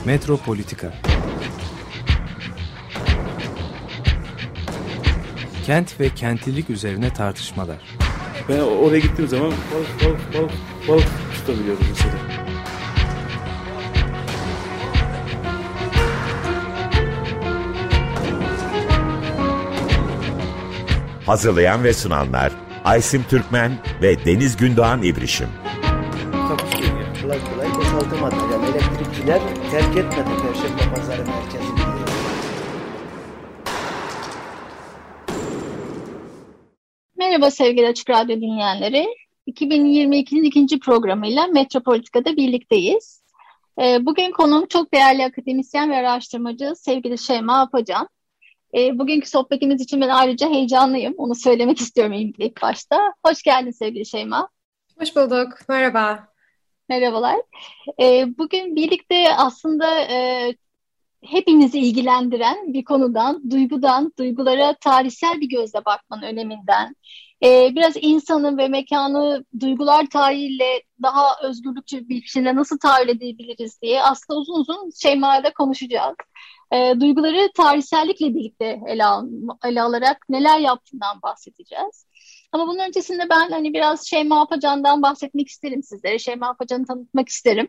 Metropolitika. Kent ve kentlilik üzerine tartışmalar. Ben oraya gittiğim zaman balık tutabiliyorum mesela. Hazırlayan ve sunanlar Aysim Türkmen ve Deniz Gündoğan İbrişim. Takusuyor ya. Kolay boşaltamadı. Yani elektrikçiler terk etmedi Perşembe Pazarı merkezini. Merhaba sevgili Açık Radyo dinleyenleri. 2022'nin ikinci programıyla Metropolitika'da birlikteyiz. Bugün konuğum çok değerli akademisyen ve araştırmacı sevgili Şeyma Apacan. Bugünkü sohbetimiz için ben ayrıca heyecanlıyım. Onu söylemek istiyorum ilk başta. Hoş geldin sevgili Şeyma. Hoş bulduk. Merhaba. Merhabalar. Bugün birlikte aslında hepimizi ilgilendiren bir konudan, duygulara tarihsel bir gözle bakmanın öneminden, biraz insanın ve mekanı duygular tarihiyle daha özgürlükçü bir biçimde nasıl tahayyül edebiliriz diye aslında uzun uzun Şeyma'yla konuşacağız. Duyguları tarihsellikle birlikte ele alarak neler yaptığından bahsedeceğiz. Ama bunun öncesinde ben biraz Şeyma Apacan'dan bahsetmek isterim sizlere. Şeyma Apacan'ı tanıtmak isterim.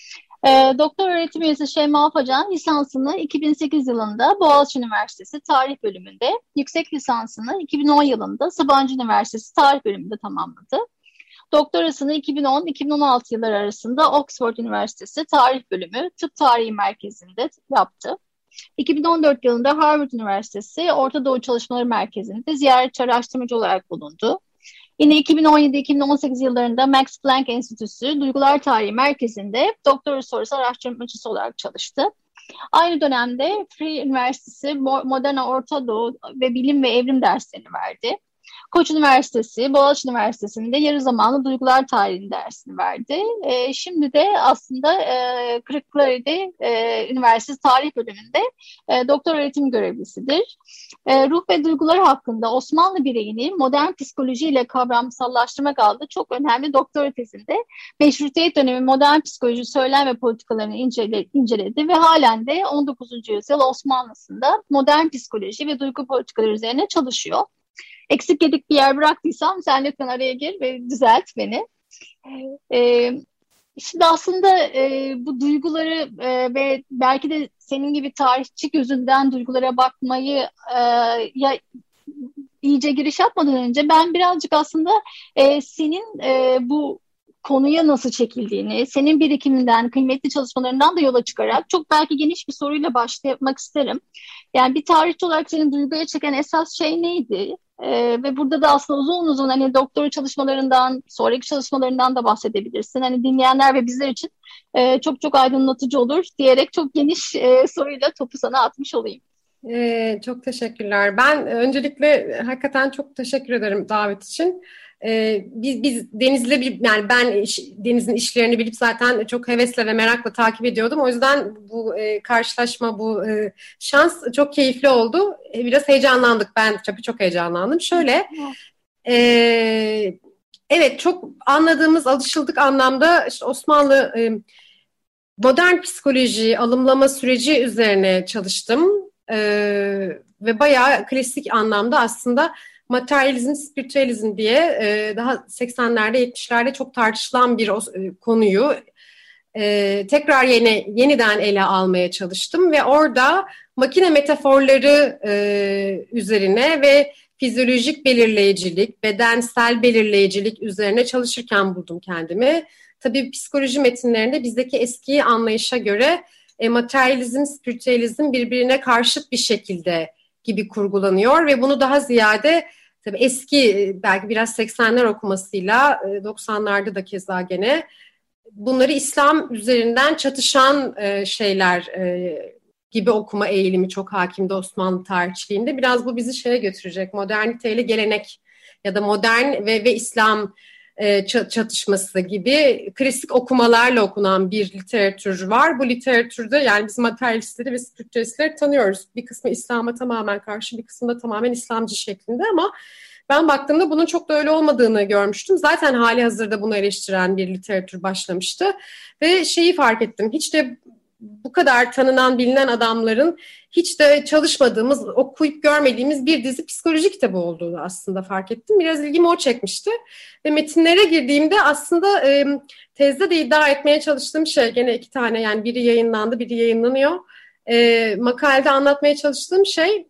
Doktor öğretim üyesi Şeyma Apacan lisansını 2008 yılında Boğaziçi Üniversitesi Tarih Bölümünde, yüksek lisansını 2010 yılında Sabancı Üniversitesi Tarih Bölümünde tamamladı. Doktorasını 2010-2016 yılları arasında Oxford Üniversitesi Tarih Bölümü Tıp Tarihi Merkezi'nde yaptı. 2014 yılında Harvard Üniversitesi Orta Doğu Çalışmaları Merkezi'nde ziyaretçi araştırmacı olarak bulundu. Yine 2017-2018 yıllarında Max Planck Enstitüsü Duygular Tarihi Merkezi'nde doktora sonrası araştırmacısı olarak çalıştı. Aynı dönemde Free Üniversitesi Modern Orta Doğu ve Bilim ve Evrim derslerini verdi. Koç Üniversitesi, Boğaziçi Üniversitesi'nde yarı zamanlı Duygular Tarihi dersini verdi. Şimdi de aslında Kırklareli Üniversitesi Tarih Bölümünde doktor öğretim görevlisidir. Ruh ve duygular hakkında Osmanlı bireyini modern psikolojiyle kavramsallaştırmak adlı çok önemli doktora tezinde Meşrutiyet dönemi modern psikoloji söylem ve politikalarını inceledi ve halen de 19. yüzyıl Osmanlısı'nda modern psikoloji ve duygu politikaları üzerine çalışıyor. Eksik yedik bir yer bıraktıysam sen lütfen araya gir ve düzelt beni. Şimdi aslında bu duyguları ve belki de senin gibi tarihçi gözünden duygulara bakmayı iyice giriş yapmadan önce ben birazcık aslında senin bu konuya nasıl çekildiğini, senin birikiminden, kıymetli çalışmalarından da yola çıkarak çok belki geniş bir soruyla başlamak isterim. Yani bir tarihçi olarak senin duyguya çeken esas şey neydi? Ve burada da aslında uzun doktora çalışmalarından, sonraki çalışmalarından da bahsedebilirsin. Dinleyenler ve bizler için çok çok aydınlatıcı olur diyerek çok geniş soruyla topu sana atmış olayım. Çok teşekkürler. Ben öncelikle hakikaten çok teşekkür ederim davet için. Biz Deniz'le ben Deniz'in işlerini bilip zaten çok hevesle ve merakla takip ediyordum. O yüzden bu karşılaşma, bu şans çok keyifli oldu. Biraz heyecanlandık. Ben tabii çok heyecanlandım. Şöyle, evet çok anladığımız, alışıldık anlamda işte Osmanlı modern psikoloji, alımlama süreci üzerine çalıştım. Ve bayağı klasik anlamda aslında materyalizm, spiritüalizm diye daha 80'lerde 70'lerde çok tartışılan bir konuyu tekrar yeniden ele almaya çalıştım ve orada makine metaforları üzerine ve fizyolojik belirleyicilik, bedensel belirleyicilik üzerine çalışırken buldum kendimi. Tabii psikoloji metinlerinde bizdeki eski anlayışa göre materyalizm, spiritüalizm birbirine karşıt bir şekilde gibi kurgulanıyor ve bunu daha ziyade tabii eski belki biraz 80'ler okumasıyla 90'larda da keza gene bunları İslam üzerinden çatışan şeyler gibi okuma eğilimi çok hakimdi Osmanlı tarihçiliğinde. Biraz bu bizi şeye götürecek, moderniteyle gelenek ya da modern ve İslam çatışması gibi klasik okumalarla okunan bir literatür var. Bu literatürde yani biz materyalistleri ve spiritüalistleri tanıyoruz. Bir kısmı İslam'a tamamen karşı, bir kısmı da tamamen İslamcı şeklinde ama ben baktığımda bunun çok da öyle olmadığını görmüştüm. Zaten hali hazırda bunu eleştiren bir literatür başlamıştı ve şeyi fark ettim. Hiç de bu kadar tanınan bilinen adamların hiç de çalışmadığımız, okuyup görmediğimiz bir dizi psikoloji kitabı olduğunu aslında fark ettim. Biraz ilgimi o çekmişti. Ve metinlere girdiğimde aslında tezde de iddia etmeye çalıştığım şey, gene 2 tane, yani biri yayınlandı, biri yayınlanıyor. Makalede anlatmaya çalıştığım şey,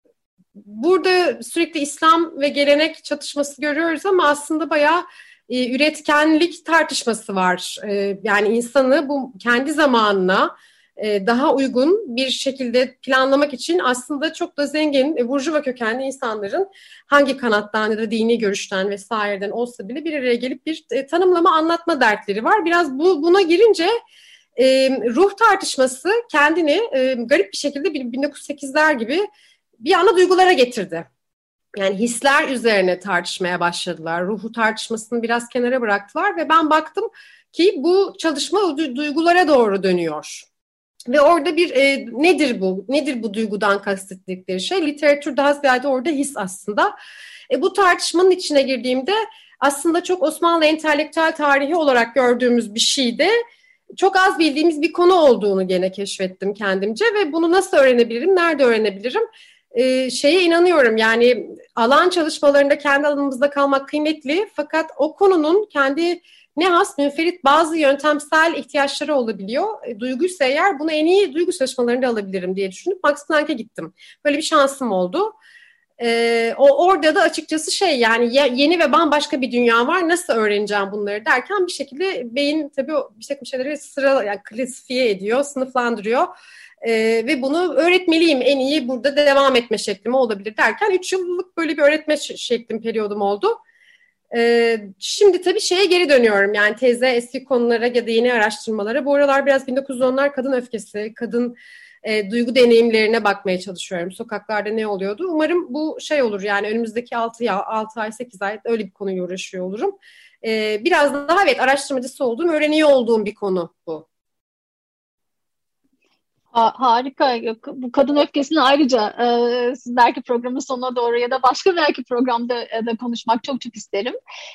burada sürekli İslam ve gelenek çatışması görüyoruz ama aslında bayağı üretkenlik tartışması var. Yani insanı bu kendi zamanına daha uygun bir şekilde planlamak için aslında çok da zengin, burjuva kökenli insanların hangi kanattan ya da dini görüşten vesaireden olsa bile bir araya gelip bir tanımlama, anlatma dertleri var. Biraz buna girince ruh tartışması kendini garip bir şekilde 1908'ler gibi bir ana duygulara getirdi. Yani hisler üzerine tartışmaya başladılar. Ruhu tartışmasını biraz kenara bıraktılar ve ben baktım ki bu çalışma duygulara doğru dönüyor. Ve orada bir nedir bu? Nedir bu duygudan kastettikleri şey? Literatür daha ziyade orada his aslında. Bu tartışmanın içine girdiğimde aslında çok Osmanlı entelektüel tarihi olarak gördüğümüz bir şeyde çok az bildiğimiz bir konu olduğunu gene keşfettim kendimce ve bunu nasıl öğrenebilirim, nerede öğrenebilirim? Şeye inanıyorum, yani alan çalışmalarında kendi alanımızda kalmak kıymetli, fakat o konunun kendi ne has, münferit bazı yöntemsel ihtiyaçları olabiliyor. Duyguysa eğer bunu en iyi duygu çalışmalarında alabilirim diye düşünüp Max Planck'e gittim. Böyle bir şansım oldu. Orada da açıkçası yani yeni ve bambaşka bir dünya var. Nasıl öğreneceğim bunları derken bir şekilde beyin tabii bir takım şeyleri yani klasifiye ediyor, sınıflandırıyor. Ve bunu öğretmeliyim, en iyi burada devam etme şeklim olabilir derken 3 yıllık böyle bir öğretme şeklim, periyodum oldu. Şimdi tabii şeye geri dönüyorum, yani teze, eski konulara ya da yeni araştırmalara. Bu aralar biraz 1910'lar kadın öfkesi, kadın duygu deneyimlerine bakmaya çalışıyorum. Sokaklarda ne oluyordu? Umarım bu olur, yani önümüzdeki 6 ay 8 ay öyle bir konuyla uğraşıyor olurum. Biraz daha evet, araştırmacısı olduğum, öğreniyor olduğum bir konu bu. Harika. Bu kadın öfkesini ayrıca siz belki programın sonuna doğru ya da başka belki programda da konuşmak çok çok isterim.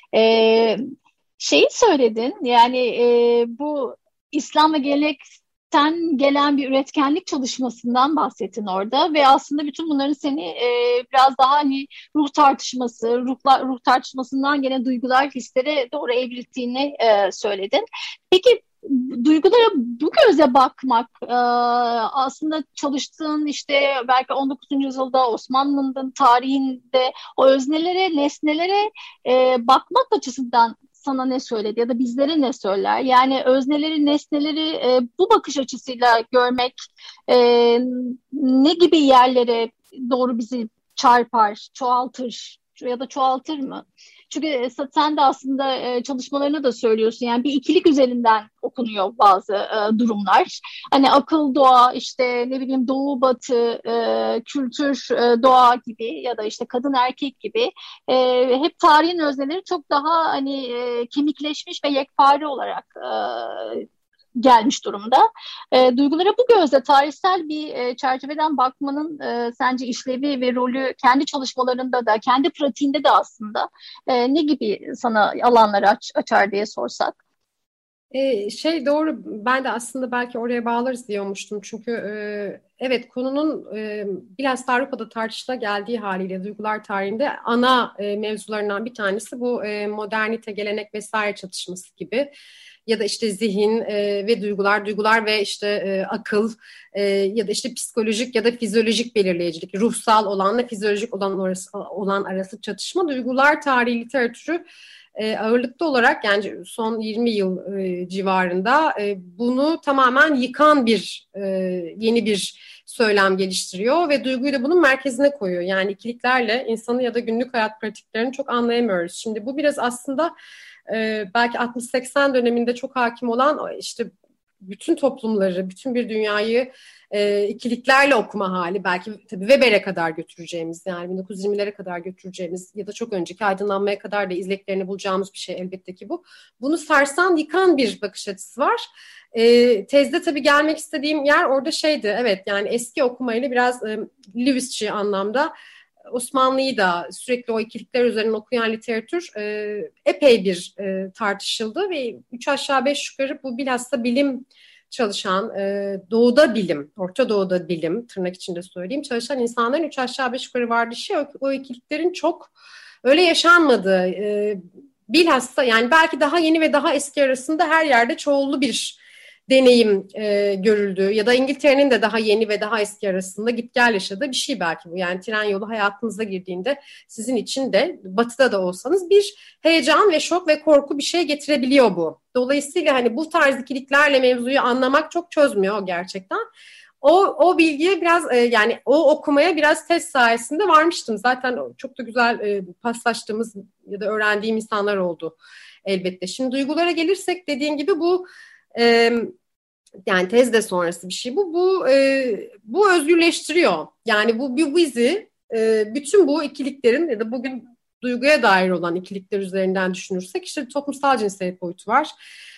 Şeyi söyledin, yani bu İslam ve gelenekten gelen bir üretkenlik çalışmasından bahsettin orada ve aslında bütün bunların seni biraz daha hani ruh tartışmasından gelen duygular, hislere doğru evrildiğini söyledin. Peki duygulara bu gözle bakmak, aslında çalıştığın işte belki 19. yüzyılda Osmanlı'nın tarihinde o öznelere, nesnelere bakmak açısından sana ne söyledi ya da bizlere ne söyler? Yani özneleri, nesneleri bu bakış açısıyla görmek ne gibi yerlere doğru bizi çarpar, çoğaltır ya da çoğaltır mı? Çünkü sen de aslında çalışmalarını da söylüyorsun. Yani bir ikilik üzerinden okunuyor bazı durumlar. Hani akıl, doğa, işte ne bileyim doğu, batı, kültür, doğa gibi ya da işte kadın, erkek gibi hep tarihin özneleri çok daha hani kemikleşmiş ve yekpare olarak gelmiş durumda. Duygulara bu gözle tarihsel bir çerçeveden bakmanın sence işlevi ve rolü kendi çalışmalarında da, kendi pratiğinde de aslında ne gibi sana alanları açar diye sorsak? Doğru, ben de aslında belki oraya bağlarız diyormuştum. Çünkü evet, konunun bilhassa Avrupa'da tartışıla geldiği haliyle duygular tarihinde ana mevzularından bir tanesi bu modernite, gelenek vesaire çatışması gibi. Ya da işte zihin ve duygular ve işte akıl ya da işte psikolojik ya da fizyolojik belirleyicilik, ruhsal olanla fizyolojik olan arası çatışma duygular tarihi literatürü ağırlıklı olarak, yani son 20 yıl civarında bunu tamamen yıkan bir yeni bir söylem geliştiriyor ve duyguyu da bunun merkezine koyuyor. Yani ikiliklerle insanı ya da günlük hayat pratiklerini çok anlayamıyoruz. Şimdi bu biraz aslında belki 60-80 döneminde çok hakim olan işte bütün toplumları, bütün bir dünyayı ikiliklerle okuma hali, belki tabii Weber'e kadar götüreceğimiz, yani 1920'lere kadar götüreceğimiz ya da çok önceki aydınlanmaya kadar da izleklerini bulacağımız bir şey elbette ki bu. Bunu sarsan, yıkan bir bakış açısı var. Tezde tabii gelmek istediğim yer orada evet, yani eski okumayla biraz Lewisçi anlamda Osmanlı'yı da sürekli o ikilikler üzerine okuyan literatür epey bir tartışıldı ve 3 aşağı 5 yukarı bu bilhassa bilim çalışan, doğuda bilim, Orta Doğu'da bilim, tırnak içinde söyleyeyim, çalışan insanların 3 aşağı 5 yukarı vardışı, o ikiliklerin çok öyle yaşanmadığı, bilhassa yani belki daha yeni ve daha eski arasında her yerde çoğullu bir deneyim görüldü. Ya da İngiltere'nin de daha yeni ve daha eski arasında git gel yaşadığı bir şey belki bu. Yani tren yolu hayatınıza girdiğinde sizin için de batıda da olsanız bir heyecan ve şok ve korku bir şey getirebiliyor bu. Dolayısıyla hani bu tarz ikiliklerle mevzuyu anlamak çok çözmüyor gerçekten. O bilgiye biraz yani o okumaya biraz test sayesinde varmıştım. Zaten çok da güzel paslaştığımız ya da öğrendiğim insanlar oldu elbette. Şimdi duygulara gelirsek dediğin gibi bu yani tezde sonrası bir şey bu özgürleştiriyor. Yani bu bizi bütün bu ikiliklerin ya da bugün duyguya dair olan ikilikler üzerinden düşünürsek işte toplumsal cinsiyet boyutu var.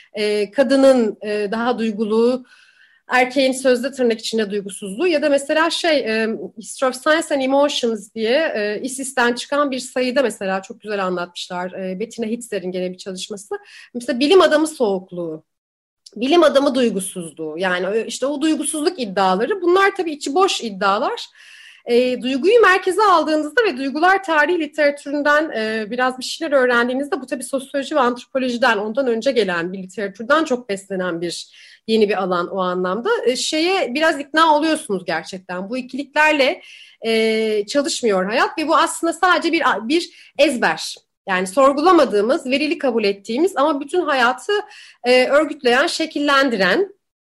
Kadının daha duygulu, erkeğin sözde tırnak içinde duygusuzluğu ya da mesela History of Science and Emotions diye ISIS'ten çıkan bir sayıda mesela çok güzel anlatmışlar. Bettina Hitzer'in gene bir çalışması. Mesela bilim adamı soğukluğu, bilim adamı duygusuzluğu, yani işte o duygusuzluk iddiaları, bunlar tabii içi boş iddialar. Duyguyu merkeze aldığınızda ve duygular tarihi literatüründen biraz bir şeyler öğrendiğinizde, bu tabii sosyoloji ve antropolojiden, ondan önce gelen bir literatürden çok beslenen yeni bir alan o anlamda. Biraz ikna oluyorsunuz gerçekten. Bu ikiliklerle çalışmıyor hayat ve bu aslında sadece bir ezber. Yani sorgulamadığımız, verili kabul ettiğimiz ama bütün hayatı örgütleyen, şekillendiren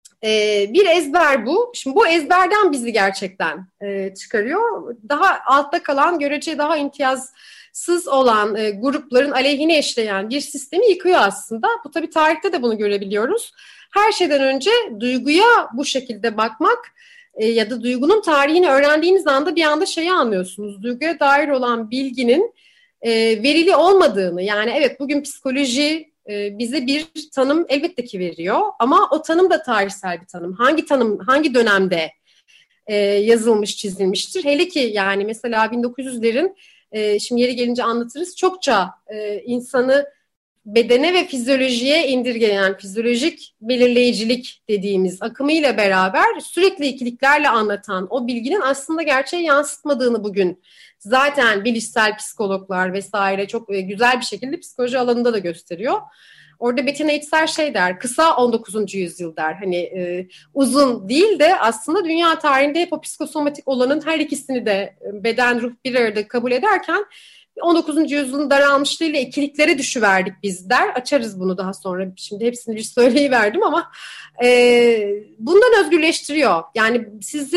bir ezber bu. Şimdi bu ezberden bizi gerçekten çıkarıyor. Daha altta kalan, görece daha imtiyazsız olan grupların aleyhine işleyen bir sistemi yıkıyor aslında. Bu tabii tarihte de bunu görebiliyoruz. Her şeyden önce duyguya bu şekilde bakmak ya da duygunun tarihini öğrendiğiniz anda bir anda şeyi anlıyorsunuz. Duyguya dair olan bilginin verili olmadığını, yani evet bugün psikoloji bize bir tanım elbette ki veriyor ama o tanım da tarihsel bir tanım. Hangi dönemde yazılmış, çizilmiştir? Hele ki yani mesela 1900'lerin şimdi yeri gelince anlatırız, çokça insanı bedene ve fizyolojiye indirgeyen fizyolojik belirleyicilik dediğimiz akımıyla beraber sürekli ikiliklerle anlatan o bilginin aslında gerçeği yansıtmadığını bugün zaten bilişsel psikologlar vesaire çok güzel bir şekilde psikoloji alanında da gösteriyor. Orada Bettina Hitzer der, kısa 19. yüzyıl der. Hani uzun değil de aslında dünya tarihinde hep o psikosomatik olanın her ikisini de beden, ruh bir arada kabul ederken 19. yüzyılın daralmışlığıyla ikiliklere düşüverdik biz der. Açarız bunu daha sonra. Şimdi hepsini bir söyleyiverdim ama bundan özgürleştiriyor. Yani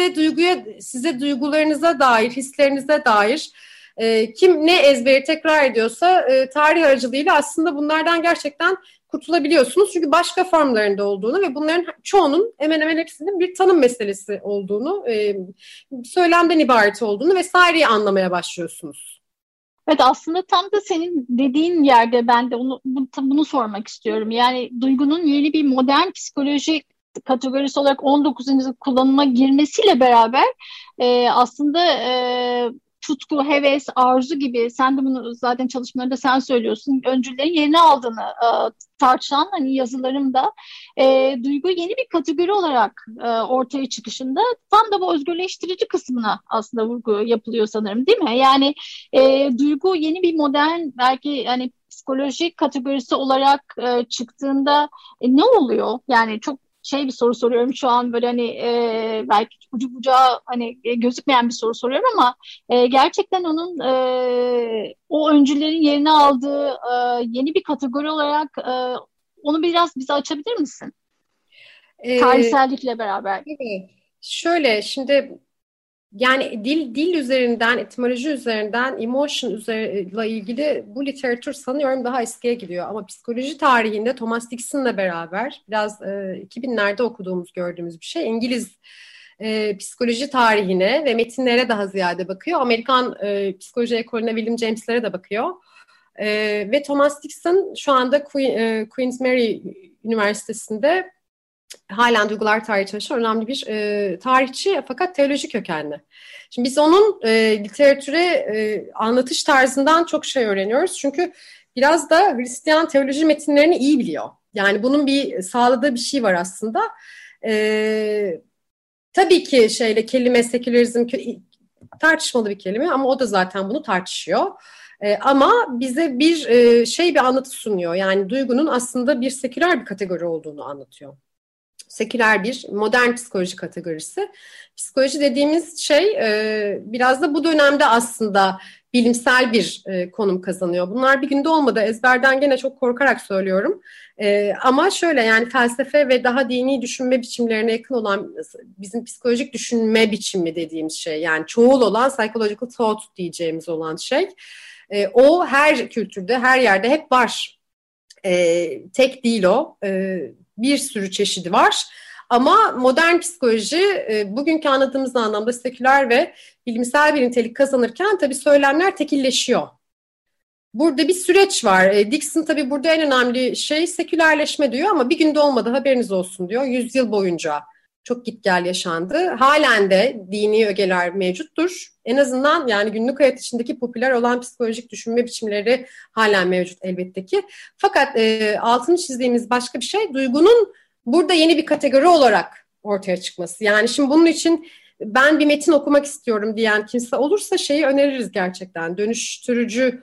size duygularınıza dair, hislerinize dair kim ne ezberi tekrar ediyorsa tarih aracılığıyla aslında bunlardan gerçekten kurtulabiliyorsunuz. Çünkü başka formlarında olduğunu ve bunların çoğunun hemen hemen hepsinin bir tanım meselesi olduğunu, söylemden ibaret olduğunu vesaireyi anlamaya başlıyorsunuz. Evet, aslında tam da senin dediğin yerde ben de bunu sormak istiyorum. Yani duygunun yeni bir modern psikoloji kategorisi olarak 19. yüzyılda kullanıma girmesiyle beraber aslında tutku, heves, arzu gibi, sen de bunu zaten çalışmalarında sen söylüyorsun, öncüllerin yerini aldığını tartışan hani yazılarımda duygu yeni bir kategori olarak ortaya çıkışında tam da bu özgürleştirici kısmına aslında vurgu yapılıyor sanırım, değil mi? Yani duygu yeni bir modern belki hani psikolojik kategorisi olarak çıktığında ne oluyor? Yani çok bir soru soruyorum şu an, böyle hani belki ucu bucağı hani gözükmeyen bir soru soruyorum ama gerçekten onun o öncülerin yerini aldığı yeni bir kategori olarak onu biraz bize açabilir misin? Tarihsellikle beraber. Şöyle şimdi yani dil üzerinden, etimoloji üzerinden, emotion üzeriyle ilgili bu literatür sanıyorum daha eskiye gidiyor. Ama psikoloji tarihinde Thomas Dixon'la beraber biraz 2000'lerde okuduğumuz, gördüğümüz bir şey. İngiliz psikoloji tarihine ve metinlere daha ziyade bakıyor. Amerikan psikoloji ekolüne, William James'lere de bakıyor. Ve Thomas Dixon şu anda Queen's Mary Üniversitesi'nde halen duygular tarihi çalışan önemli bir tarihçi, fakat teoloji kökenli. Şimdi biz onun literatüre anlatış tarzından çok şey öğreniyoruz. Çünkü biraz da Hristiyan teoloji metinlerini iyi biliyor. Yani bunun bir sağladığı bir şey var aslında. Tabii ki kelime sekülerizm tartışmalı bir kelime ama o da zaten bunu tartışıyor. Ama bize bir anlatı sunuyor. Yani duygunun aslında bir seküler bir kategori olduğunu anlatıyor. Seküler bir modern psikoloji kategorisi. Psikoloji dediğimiz şey biraz da bu dönemde aslında bilimsel bir konum kazanıyor. Bunlar bir günde olmadı. Ezberden gene çok korkarak söylüyorum. Ama şöyle, yani felsefe ve daha dini düşünme biçimlerine yakın olan bizim psikolojik düşünme biçimi dediğimiz şey, yani çoğul olan psychological thought diyeceğimiz olan şey, o her kültürde, her yerde hep var. Tek değil o. Bir sürü çeşidi var. Ama modern psikoloji bugünkü anladığımız anlamda seküler ve bilimsel bir nitelik kazanırken tabii söylemler tekilleşiyor. Burada bir süreç var. Dixon tabii burada en önemli şey sekülerleşme diyor ama bir günde olmadı, haberiniz olsun diyor. 100 yıl boyunca çok git gel yaşandı. Halen de dini ögeler mevcuttur. En azından yani günlük hayat içindeki popüler olan psikolojik düşünme biçimleri halen mevcut elbette ki. Fakat altını çizdiğimiz başka bir şey, duygunun burada yeni bir kategori olarak ortaya çıkması. Yani şimdi bunun için ben bir metin okumak istiyorum diyen kimse olursa şeyi öneririz gerçekten. Dönüştürücü,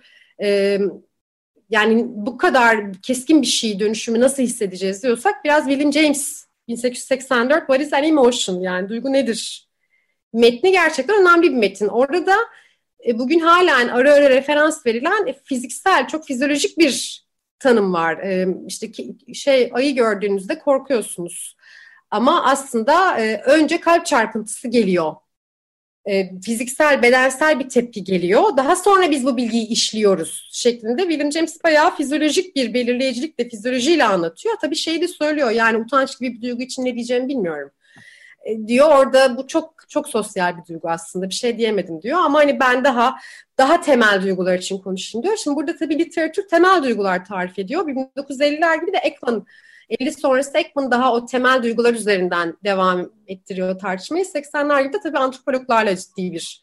yani bu kadar keskin bir şey dönüşümü nasıl hissedeceğiz diyorsak biraz William James 1884 What is an Emotion, yani duygu nedir? Metni gerçekten önemli bir metin. Orada bugün halen ara ara referans verilen fiziksel, çok fizyolojik bir tanım var. İşte ayı gördüğünüzde korkuyorsunuz. Ama aslında önce kalp çarpıntısı geliyor. Fiziksel, bedensel bir tepki geliyor. Daha sonra biz bu bilgiyi işliyoruz şeklinde William James bayağı fizyolojik bir belirleyicilikle, fizyolojiyle anlatıyor. Tabii şeyi de söylüyor, yani utanç gibi bir duygu için ne diyeceğimi bilmiyorum. Diyor orada, bu çok çok sosyal bir duygu aslında, bir şey diyemedim diyor ama hani ben daha temel duygular için konuşayım diyor. Şimdi burada tabii literatür temel duygular tarif ediyor. 1950'ler gibi de Ekman, 50 sonrası Ekman daha o temel duygular üzerinden devam ettiriyor tartışmayı. 80'ler gibi de tabii antropologlarla ciddi bir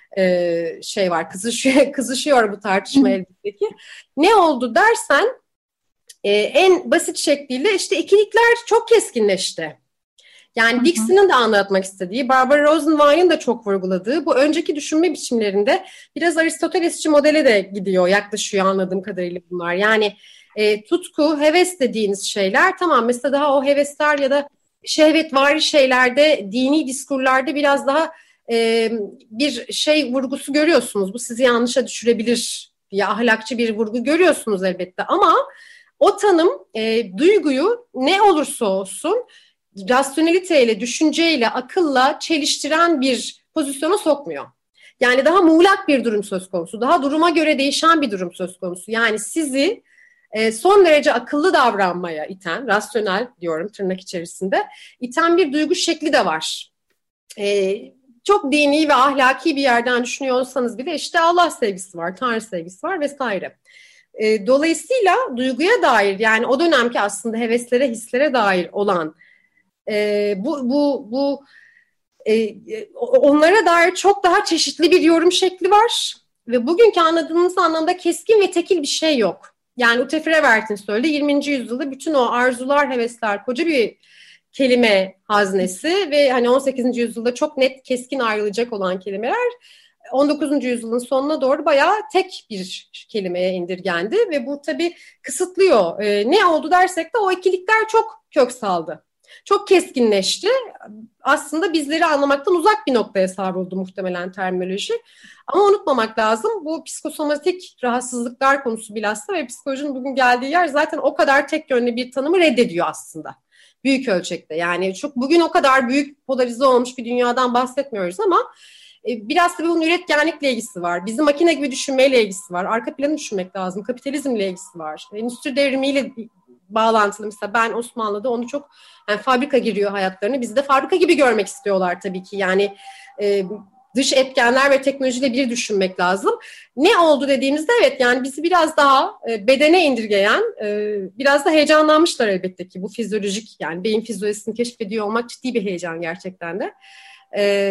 şey var. Kızışıyor bu tartışma elbette ki. Ne oldu dersen en basit şekliyle işte ikilikler çok keskinleşti. Yani Dixon'ın da anlatmak istediği, Barbara Rosenwein'in de çok vurguladığı bu önceki düşünme biçimlerinde biraz Aristotelesçi modele de gidiyor, yaklaşıyor anladığım kadarıyla bunlar. Yani tutku, heves dediğiniz şeyler, tamam, mesela daha o hevesler ya da şehvetvari şeylerde, dini diskurlarda biraz daha bir şey vurgusu görüyorsunuz. Bu sizi yanlışa düşürebilir diye ahlakçı bir vurgu görüyorsunuz elbette ama o tanım duyguyu ne olursa olsun rasyoneliteyle, düşünceyle, akılla çeliştiren bir pozisyona sokmuyor. Yani daha muğlak bir durum söz konusu, daha duruma göre değişen bir durum söz konusu. Yani sizi son derece akıllı davranmaya iten, rasyonel diyorum tırnak içerisinde, iten bir duygu şekli de var. Çok dini ve ahlaki bir yerden düşünüyor olsanız bile işte Allah sevgisi var, Tanrı sevgisi var vesaire. Dolayısıyla duyguya dair, yani o dönemki aslında heveslere, hislere dair olan onlara dair çok daha çeşitli bir yorum şekli var ve bugünkü anladığımız anlamda keskin ve tekil bir şey yok. Yani Ute Frewert'in söylediği 20. yüzyılda bütün o arzular, hevesler koca bir kelime haznesi ve hani 18. yüzyılda çok net, keskin ayrılacak olan kelimeler 19. yüzyılın sonuna doğru bayağı tek bir kelimeye indirgendi ve bu tabii kısıtlıyor. Ne oldu dersek de o ikilikler çok kök saldı. Çok keskinleşti. Aslında bizleri anlamaktan uzak bir noktaya savruldu muhtemelen terminoloji. Ama unutmamak lazım, bu psikosomatik rahatsızlıklar konusu bilhassa ve psikolojinin bugün geldiği yer zaten o kadar tek yönlü bir tanımı reddediyor aslında. Büyük ölçekte. Yani çok bugün o kadar büyük polarize olmuş bir dünyadan bahsetmiyoruz ama biraz da bunun üretkenlikle ilgisi var. Bizim makine gibi düşünmeyle ilgisi var. Arka planı düşünmek lazım. Kapitalizmle ilgisi var. Endüstri devrimiyle bağlantılı. Mesela ben Osmanlı'da onu çok, yani fabrika giriyor hayatlarını. Bizi de fabrika gibi görmek istiyorlar tabii ki. Yani dış etkenler ve teknolojiyle bir düşünmek lazım. Ne oldu dediğimizde evet, yani bizi biraz daha bedene indirgeyen, biraz da heyecanlanmışlar elbette ki. Bu fizyolojik, yani beyin fizyolojisini keşfediyor olmak ciddi bir heyecan gerçekten de.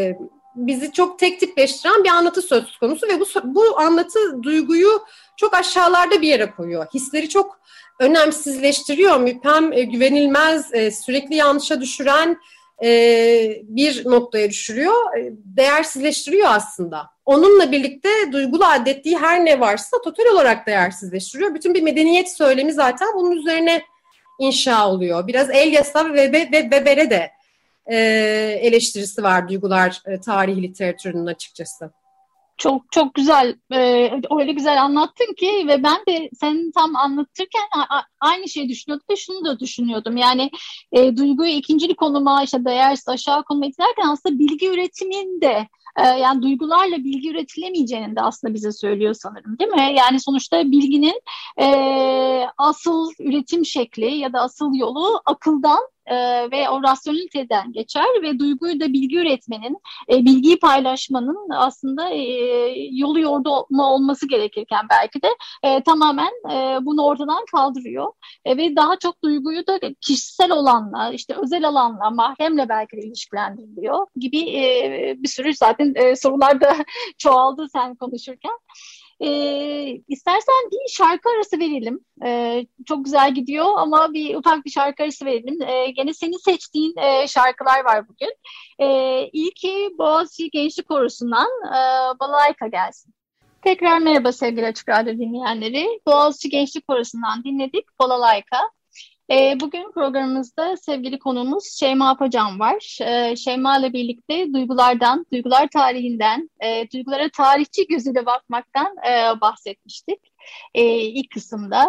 bizi çok tek tipleştiren bir anlatı söz konusu ve bu anlatı duyguyu çok aşağılarda bir yere koyuyor. Hisleri çok önemsizleştiriyor, müphem, güvenilmez, sürekli yanlışa düşüren bir noktaya düşürüyor, değersizleştiriyor aslında. Onunla birlikte duygulu adettiği her ne varsa total olarak değersizleştiriyor. Bütün bir medeniyet söylemi zaten bunun üzerine inşa oluyor. Biraz Elyas'a ve Weber'e de eleştirisi var duygular tarihi literatürünün açıkçası. Çok çok güzel, öyle güzel anlattın ki ve ben de sen tam anlatırken aynı şeyi düşünüyordum ve şunu da düşünüyordum. Yani duyguyu ikincil konuma, işte değersiz aşağı konuma itilerken aslında bilgi üretiminde yani duygularla bilgi üretilemeyeceğini de aslında bize söylüyor sanırım, değil mi? Yani sonuçta bilginin asıl üretim şekli ya da asıl yolu akıldan ve o rasyoneliteden geçer ve duyguyu da bilgi üretmenin, bilgiyi paylaşmanın aslında yolu yordamı olması gerekirken belki de tamamen bunu ortadan kaldırıyor. Ve daha çok duyguyu da kişisel olanla, işte özel alanla, mahremle belki de ilişkilendiriliyor gibi bir sürü zaten sorular da çoğaldı sen konuşurken. İstersen bir şarkı arası verelim. Çok güzel gidiyor ama ufak bir şarkı arası verelim. Gene senin seçtiğin şarkılar var bugün. İlki Boğaziçi Gençlik Korosu'ndan Balayka gelsin. Tekrar merhaba sevgili Açık Radyo dinleyenleri. Boğaziçi Gençlik Korosu'ndan dinledik Balayka. Bugün programımızda sevgili konuğumuz Şeyma Apacan var. Şeyma ile birlikte duygulardan, duygular tarihinden, duygulara tarihçi gözüyle bakmaktan bahsetmiştik ilk kısımda.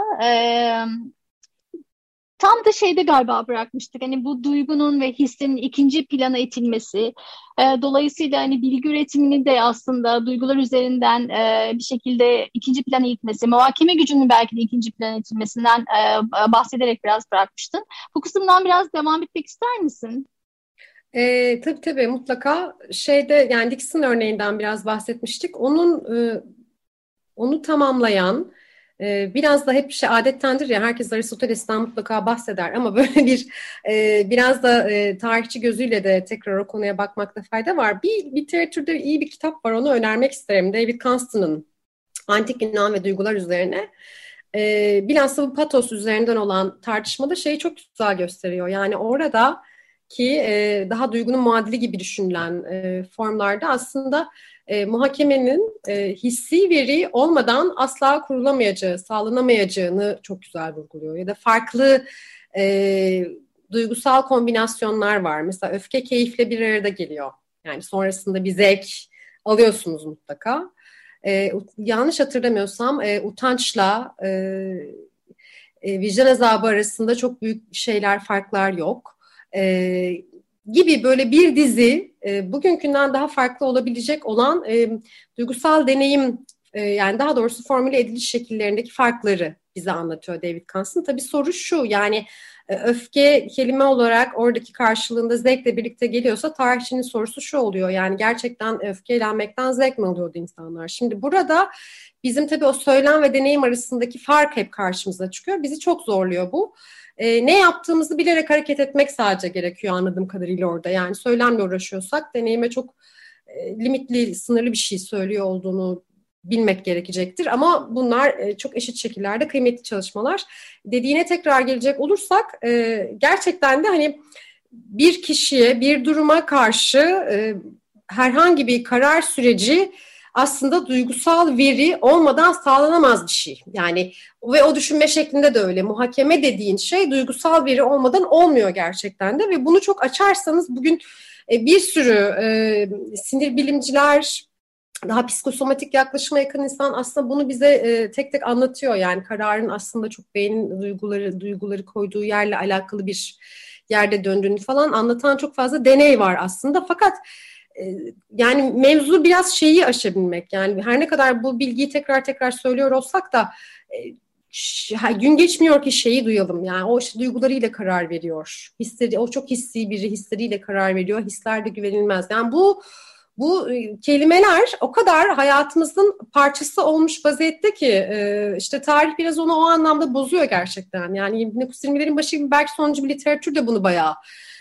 Tam da şeyde galiba bırakmıştık. Hani bu duygunun ve hissin ikinci plana itilmesi. Dolayısıyla hani bilgi üretimini de aslında duygular üzerinden bir şekilde ikinci plana itmesi, muhakeme gücünün belki de ikinci plana itilmesinden bahsederek biraz bırakmıştın. Bu kısımdan biraz devam etmek ister misin? Tabii mutlaka. Yani Dixon örneğinden biraz bahsetmiştik. Onu tamamlayan, biraz da hep adettendir ya, herkes Aristoteles'ten mutlaka bahseder ama böyle biraz da tarihçi gözüyle de tekrar o konuya bakmakta fayda var. Bir literatürde iyi bir kitap var, onu önermek isterim. David Constant'ın Antik Yunan ve Duygular üzerine. Bilhassa bu patos üzerinden olan tartışmada şeyi çok güzel gösteriyor. Yani orada ki daha duygunun muadili gibi düşünülen formlarda aslında muhakemenin hissi veri olmadan asla kurulamayacağı, sağlanamayacağını çok güzel vurguluyor. Ya da farklı duygusal kombinasyonlar var. Mesela öfke keyifle bir arada geliyor. Yani sonrasında bir zevk alıyorsunuz mutlaka. Yanlış hatırlamıyorsam utançla vicdan azabı arasında çok büyük farklar yok. Gibi böyle bir dizi bugünkünden daha farklı olabilecek olan duygusal deneyim, yani daha doğrusu formüle ediliş şekillerindeki farkları bize anlatıyor David Constant. Tabii soru şu, yani öfke kelime olarak oradaki karşılığında zevkle birlikte geliyorsa tarihçinin sorusu şu oluyor, yani gerçekten öfkelenmekten zevk mi alıyordu insanlar? Şimdi burada bizim tabii o söylem ve deneyim arasındaki fark hep karşımıza çıkıyor. Bizi çok zorluyor bu. Ne yaptığımızı bilerek hareket etmek sadece gerekiyor anladığım kadarıyla orada. Yani söylemle uğraşıyorsak deneyime çok limitli, sınırlı bir şey söylüyor olduğunu bilmek gerekecektir. Ama bunlar çok eşit şekillerde kıymetli çalışmalar. Dediğine tekrar gelecek olursak gerçekten de hani bir kişiye, bir duruma karşı herhangi bir karar süreci aslında duygusal veri olmadan sağlanamaz bir şey. Yani ve o düşünme şeklinde de öyle. Muhakeme dediğin şey duygusal veri olmadan olmuyor gerçekten de ve bunu çok açarsanız bugün bir sürü sinir bilimciler, daha psikosomatik yaklaşıma yakın insan aslında bunu bize tek tek anlatıyor. Yani kararın aslında çok beynin duyguları koyduğu yerle alakalı bir yerde döndüğünü falan anlatan çok fazla deney var aslında. Fakat yani mevzu biraz şeyi aşabilmek. Yani her ne kadar bu bilgiyi tekrar söylüyor olsak da gün geçmiyor ki şeyi duyalım. Yani o duygularıyla karar veriyor. O çok hissi biri, hisleriyle karar veriyor. Hisler de güvenilmez. Yani bu kelimeler o kadar hayatımızın parçası olmuş vaziyette ki işte tarih biraz onu o anlamda bozuyor gerçekten. Yani 1920'lerin başı gibi belki sonuncu bir literatür de bunu bayağı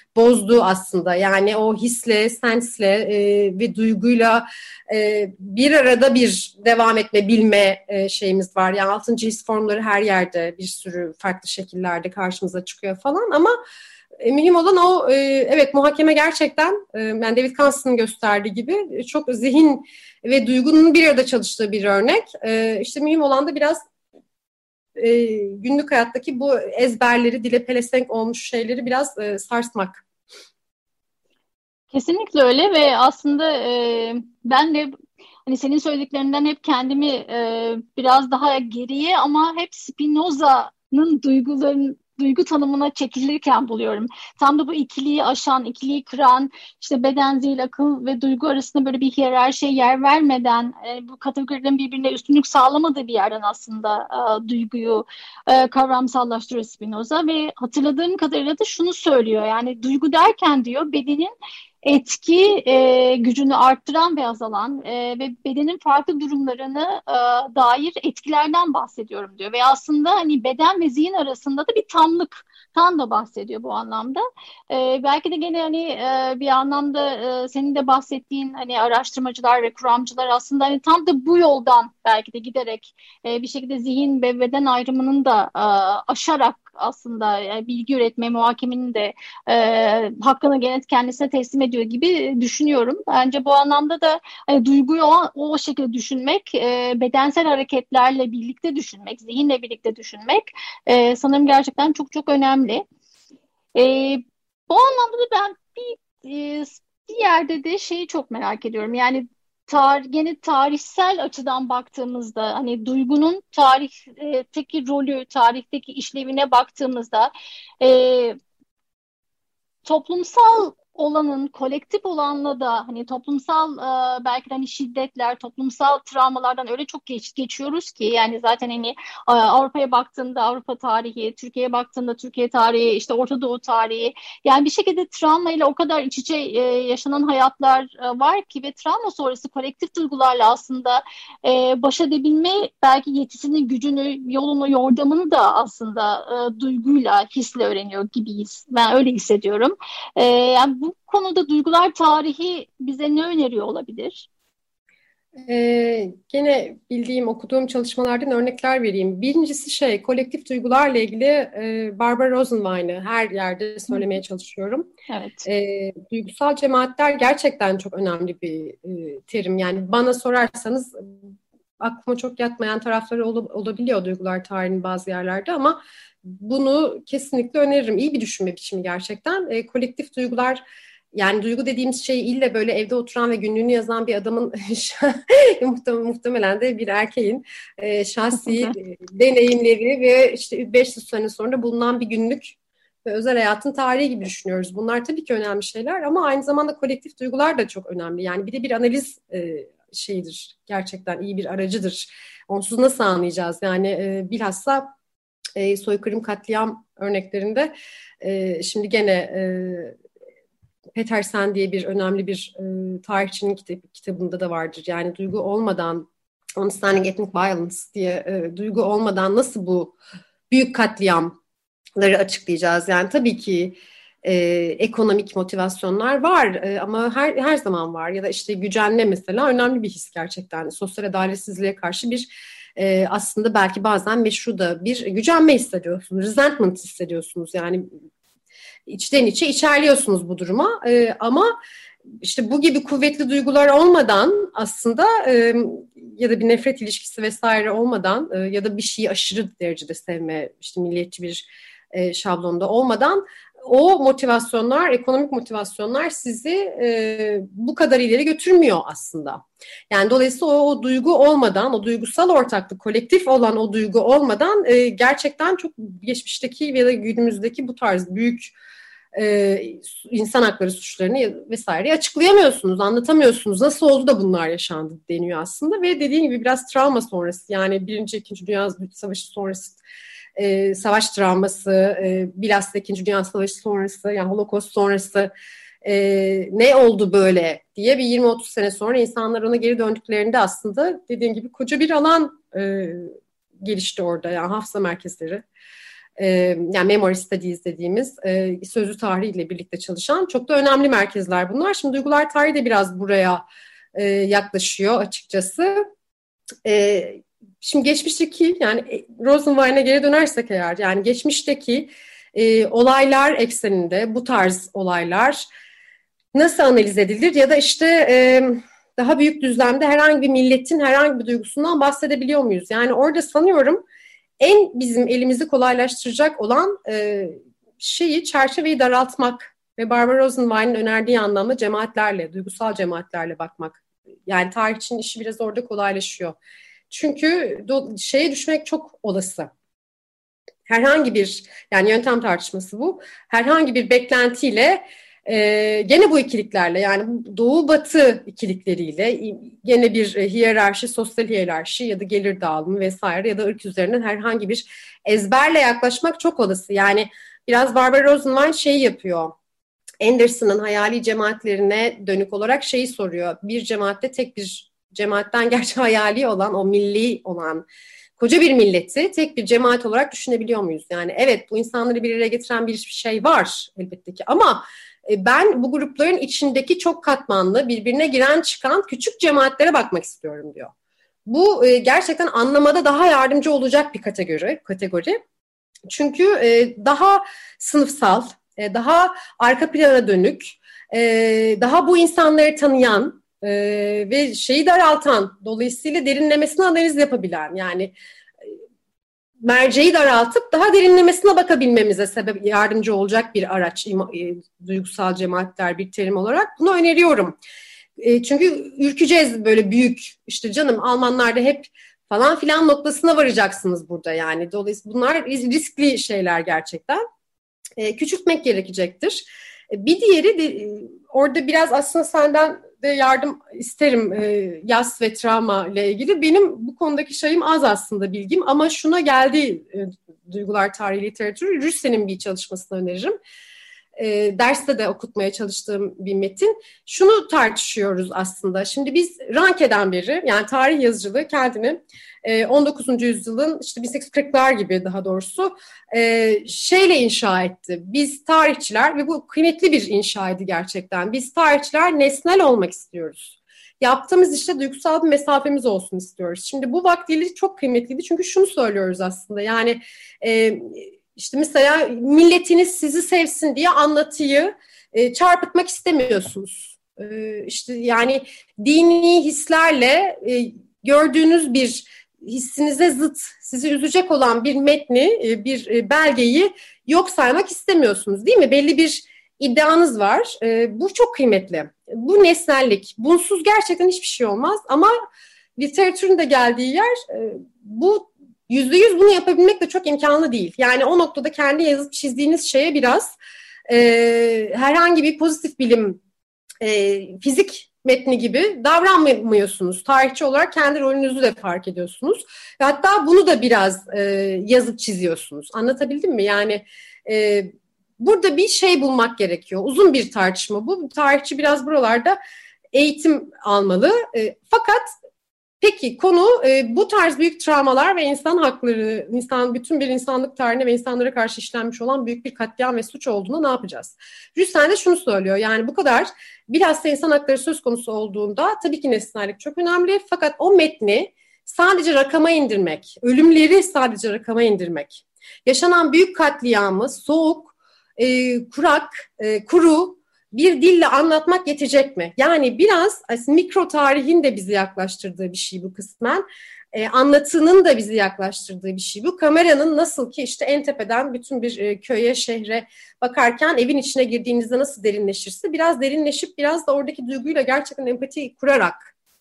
bozdu aslında. Yani o hisle, sensle ve duyguyla bir arada bir devam etme, bilme şeyimiz var. Yani 6. his formları her yerde bir sürü farklı şekillerde karşımıza çıkıyor falan ama mühim olan o evet muhakeme gerçekten yani David Canson'ın gösterdiği gibi çok zihin ve duygunun bir arada çalıştığı bir örnek. İşte mühim olan da biraz günlük hayattaki bu ezberleri, dile pelesenk olmuş şeyleri biraz sarsmak. Kesinlikle öyle ve aslında ben de hani senin söylediklerinden hep kendimi biraz daha geriye ama hep Spinoza'nın duygu tanımına çekilirken buluyorum. Tam da bu ikiliyi aşan, ikiliyi kıran, işte beden, zihin, akıl ve duygu arasında böyle bir hiyerarşiye yer vermeden, bu kategorilerin birbirine üstünlük sağlamadığı bir yerden aslında duyguyu kavramsallaştırıyor Spinoza ve hatırladığım kadarıyla da şunu söylüyor. Yani duygu derken diyor bedenin etki gücünü arttıran ve azalan ve bedenin farklı durumlarına dair etkilerden bahsediyorum diyor. Ve aslında hani beden ve zihin arasında da bir tamlıktan da bahsediyor bu anlamda. Belki de gene hani bir anlamda senin de bahsettiğin hani araştırmacılar ve kuramcılar aslında hani tam da bu yoldan belki de giderek bir şekilde zihin ve beden ayrımının da aşarak aslında bilgi üretme, muhakemenin de hakkını gene kendisine teslim ediyor gibi düşünüyorum. Bence bu anlamda da duyguyu o şekilde düşünmek, bedensel hareketlerle birlikte düşünmek, zihinle birlikte düşünmek sanırım gerçekten çok çok önemli. Bu anlamda da ben bir yerde de şeyi çok merak ediyorum. Yani gene tarihsel açıdan baktığımızda hani duygunun tarihteki rolü, tarihteki işlevine baktığımızda toplumsal olanın kolektif olanla da hani toplumsal belki de hani şiddetler, toplumsal travmalardan öyle çok geçiyoruz ki yani zaten hani Avrupa'ya baktığında Avrupa tarihi, Türkiye'ye baktığında Türkiye tarihi, işte Orta Doğu tarihi yani bir şekilde travmayla o kadar iç içe yaşanan hayatlar var ki ve travma sonrası kolektif duygularla aslında baş edebilme belki yetisini, gücünü, yolunu, yordamını da aslında duyguyla, hisle öğreniyor gibiyiz. Ben öyle hissediyorum. Yani bu konuda duygular tarihi bize ne öneriyor olabilir? Gene bildiğim, okuduğum çalışmalardan örnekler vereyim. Birincisi kolektif duygularla ilgili Barbara Rosenwein'i her yerde söylemeye çalışıyorum. Evet. Duygusal cemaatler gerçekten çok önemli bir terim. Yani bana sorarsanız aklıma çok yatmayan tarafları olabiliyor duygular tarihinin bazı yerlerde ama bunu kesinlikle öneririm. İyi bir düşünme biçimi gerçekten. Kolektif duygular, yani duygu dediğimiz şey ille böyle evde oturan ve günlüğünü yazan bir adamın muhtemelen de bir erkeğin şahsi deneyimleri ve işte 500 sene sonra bulunan bir günlük ve özel hayatın tarihi gibi düşünüyoruz. Bunlar tabii ki önemli şeyler ama aynı zamanda kolektif duygular da çok önemli. Yani bir de bir analiz şeyidir. Gerçekten iyi bir aracıdır. Onsuz nasıl anlayacağız? Yani bilhassa soykırım, katliam örneklerinde şimdi gene Petersen diye bir önemli bir tarihçinin kitabında da vardır. Yani duygu olmadan, Understanding Ethnic Violence diye duygu olmadan nasıl bu büyük katliamları açıklayacağız? Yani tabii ki ekonomik motivasyonlar var ama her zaman var. Ya da işte gücenme mesela önemli bir his gerçekten. Sosyal adaletsizliğe karşı bir aslında belki bazen meşru da bir gücenme hissediyorsunuz. Resentment hissediyorsunuz. Yani içten içe içerliyorsunuz bu duruma. Ama işte bu gibi kuvvetli duygular olmadan aslında ya da bir nefret ilişkisi vesaire olmadan ya da bir şeyi aşırı derecede sevme, işte milliyetçi bir şablonda olmadan o motivasyonlar, ekonomik motivasyonlar sizi bu kadar ileri götürmüyor aslında. Yani dolayısıyla o duygu olmadan, o duygusal ortaklık, kolektif olan o duygu olmadan gerçekten çok geçmişteki ya da günümüzdeki bu tarz büyük insan hakları suçlarını vesaire açıklayamıyorsunuz, anlatamıyorsunuz. Nasıl oldu da bunlar yaşandı deniyor aslında ve dediğim gibi biraz travma sonrası, yani 1. 2. Dünya Savaşı sonrası savaş travması, bilhassa 2. Dünya Savaşı sonrası, yani Holocaust sonrası ne oldu böyle diye bir 20-30 sene sonra insanlar ona geri döndüklerinde aslında dediğim gibi koca bir alan gelişti orada, yani hafıza merkezleri. Yani memory studies dediğimiz sözlü tarihle birlikte çalışan çok da önemli merkezler bunlar. Şimdi duygular tarihi de biraz buraya yaklaşıyor açıkçası. Şimdi geçmişteki, yani Rosenwein'e geri dönersek eğer, yani geçmişteki olaylar ekseninde bu tarz olaylar nasıl analiz edilir ya da işte daha büyük düzlemde herhangi bir milletin herhangi bir duygusundan bahsedebiliyor muyuz? Yani orada sanıyorum en bizim elimizi kolaylaştıracak olan çerçeveyi daraltmak ve Barbara Rosenwein'in önerdiği anlamda cemaatlerle, duygusal cemaatlerle bakmak. Yani tarihçinin işi biraz orada kolaylaşıyor. Çünkü şeye düşmek çok olası. Herhangi bir, yani yöntem tartışması bu, herhangi bir beklentiyle gene bu ikiliklerle, yani doğu-batı ikilikleriyle gene bir hiyerarşi, sosyal hiyerarşi ya da gelir dağılımı vesaire ya da ırk üzerinden herhangi bir ezberle yaklaşmak çok olası. Yani biraz Barbara Rosenwein şeyi yapıyor. Anderson'ın hayali cemaatlerine dönük olarak şeyi soruyor. Bir cemaatte, tek bir cemaatten gerçi hayali olan, o milli olan koca bir milleti tek bir cemaat olarak düşünebiliyor muyuz? Yani evet, bu insanları bir araya getiren bir şey var elbette ki, ama ben bu grupların içindeki çok katmanlı, birbirine giren çıkan küçük cemaatlere bakmak istiyorum diyor. Bu gerçekten anlamada daha yardımcı olacak bir kategori. Çünkü daha sınıfsal, daha arka plana dönük, daha bu insanları tanıyan ve şeyi daraltan, dolayısıyla derinlemesine analiz yapabilen, yani merceği daraltıp daha derinlemesine bakabilmemize yardımcı olacak bir araç, duygusal cemaatler bir terim olarak. Bunu öneriyorum. Çünkü ürkeceğiz böyle büyük, işte canım Almanlarda hep falan filan noktasına varacaksınız burada yani. Dolayısıyla bunlar riskli şeyler gerçekten. Küçültmek gerekecektir. Bir diğeri de orada biraz aslında senden de yardım isterim yas ve travma ile ilgili. Benim bu konudaki şeyim az aslında, bilgim, ama şuna geldi duygular tarihi literatürü. Rüssel'in bir çalışmasını öneririm. Derste de okutmaya çalıştığım bir metin. Şunu tartışıyoruz aslında. Şimdi biz Ranke'den beri, yani tarih yazıcılığı kendini 19. yüzyılın işte 1840'lar gibi daha doğrusu şeyle inşa etti. Biz tarihçiler, ve bu kıymetli bir inşaydı gerçekten. Biz tarihçiler nesnel olmak istiyoruz. Yaptığımız işte duygusal bir mesafemiz olsun istiyoruz. Şimdi bu vaktiyle çok kıymetliydi, çünkü şunu söylüyoruz aslında. Yani işte mesela milletiniz sizi sevsin diye anlatıyı çarpıtmak istemiyorsunuz. İşte yani dini hislerle gördüğünüz bir hissinize zıt, sizi üzecek olan bir metni, bir belgeyi yok saymak istemiyorsunuz, değil mi? Belli bir iddianız var. Bu çok kıymetli. Bu nesnellik. Bunsuz gerçekten hiçbir şey olmaz, ama literatürün de geldiği yer bu. %100 bunu yapabilmek de çok imkanlı değil. Yani o noktada kendi yazıp çizdiğiniz şeye biraz herhangi bir pozitif bilim, fizik metni gibi davranmıyorsunuz. Tarihçi olarak kendi rolünüzü de fark ediyorsunuz. Hatta bunu da biraz yazıp çiziyorsunuz. Anlatabildim mi? Yani burada bir şey bulmak gerekiyor. Uzun bir tartışma bu. Tarihçi biraz buralarda eğitim almalı. Fakat peki konu bu tarz büyük travmalar ve insan hakları, bütün bir insanlık tarihine ve insanlara karşı işlenmiş olan büyük bir katliam ve suç olduğunda ne yapacağız? Rüstel de şunu söylüyor, yani bu kadar bilhassa insan hakları söz konusu olduğunda tabii ki nesnellik çok önemli, fakat o metni sadece rakama indirmek, ölümleri sadece rakama indirmek, yaşanan büyük katliamı soğuk, kurak, kuru bir dille anlatmak yetecek mi? Yani biraz mikro tarihin de bizi yaklaştırdığı bir şey bu kısmen. Anlatının da bizi yaklaştırdığı bir şey bu. Kameranın nasıl ki işte en tepeden bütün bir köye, şehre bakarken evin içine girdiğinizde nasıl derinleşirse, biraz derinleşip biraz da oradaki duyguyla gerçekten empati kurarak,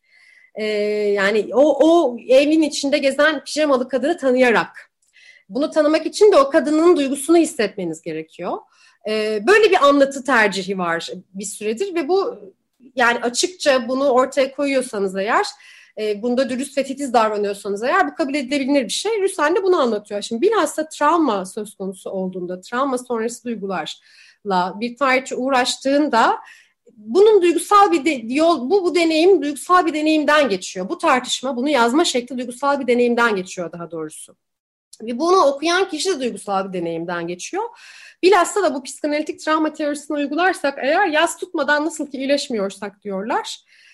yani o evin içinde gezen pijamalı kadını tanıyarak, bunu tanımak için de o kadının duygusunu hissetmeniz gerekiyor. Böyle bir anlatı tercihi var bir süredir ve bu, yani açıkça bunu ortaya koyuyorsanız eğer, bunda dürüst ve titiz davranıyorsanız eğer, bu kabul edilebilir bir şey. Rüssel'in de bunu anlatıyor. Şimdi bilhassa travma söz konusu olduğunda, travma sonrası duygularla bir tarihçi uğraştığında, bunun duygusal bir yol, bu deneyim duygusal bir deneyimden geçiyor. Bu tartışma, bunu yazma şekli duygusal bir deneyimden geçiyor daha doğrusu. Ve bunu okuyan kişi de duygusal bir deneyimden geçiyor. Bilhassa da bu psikanalitik travma teorisini uygularsak eğer yas tutmadan nasıl ki iyileşmiyorsak diyorlar.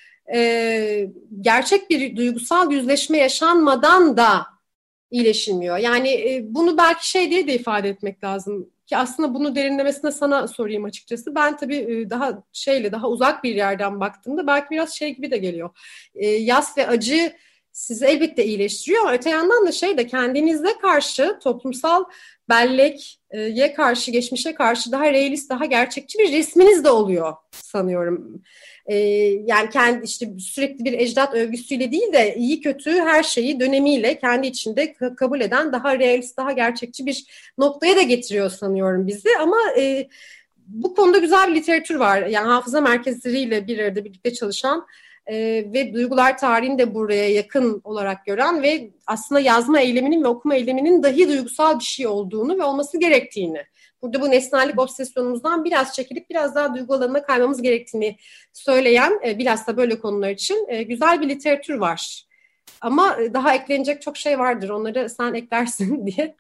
Gerçek bir duygusal yüzleşme yaşanmadan da iyileşilmiyor. Yani bunu belki şey diye de ifade etmek lazım. Ki aslında bunu derinlemesine sana sorayım açıkçası. Ben tabii daha uzak bir yerden baktığımda belki biraz şey gibi de geliyor. Yas ve acı sizi elbette iyileştiriyor ama öte yandan da kendinizle karşı toplumsal belleğe karşı, geçmişe karşı daha realist, daha gerçekçi bir resminiz de oluyor sanıyorum. Yani kendi sürekli bir ecdat övgüsüyle değil de iyi kötü her şeyi dönemiyle kendi içinde kabul eden daha realist, daha gerçekçi bir noktaya da getiriyor sanıyorum bizi. Ama bu konuda güzel bir literatür var. Yani hafıza merkezleriyle bir arada birlikte çalışan ve duygular tarihini de buraya yakın olarak gören ve aslında yazma eyleminin ve okuma eyleminin dahi duygusal bir şey olduğunu ve olması gerektiğini, burada bu nesnellik obsesyonumuzdan biraz çekilip biraz daha duygu alanına kaymamız gerektiğini söyleyen, bilhassa böyle konular için güzel bir literatür var. Ama daha eklenecek çok şey vardır. Onları sen eklersin diye.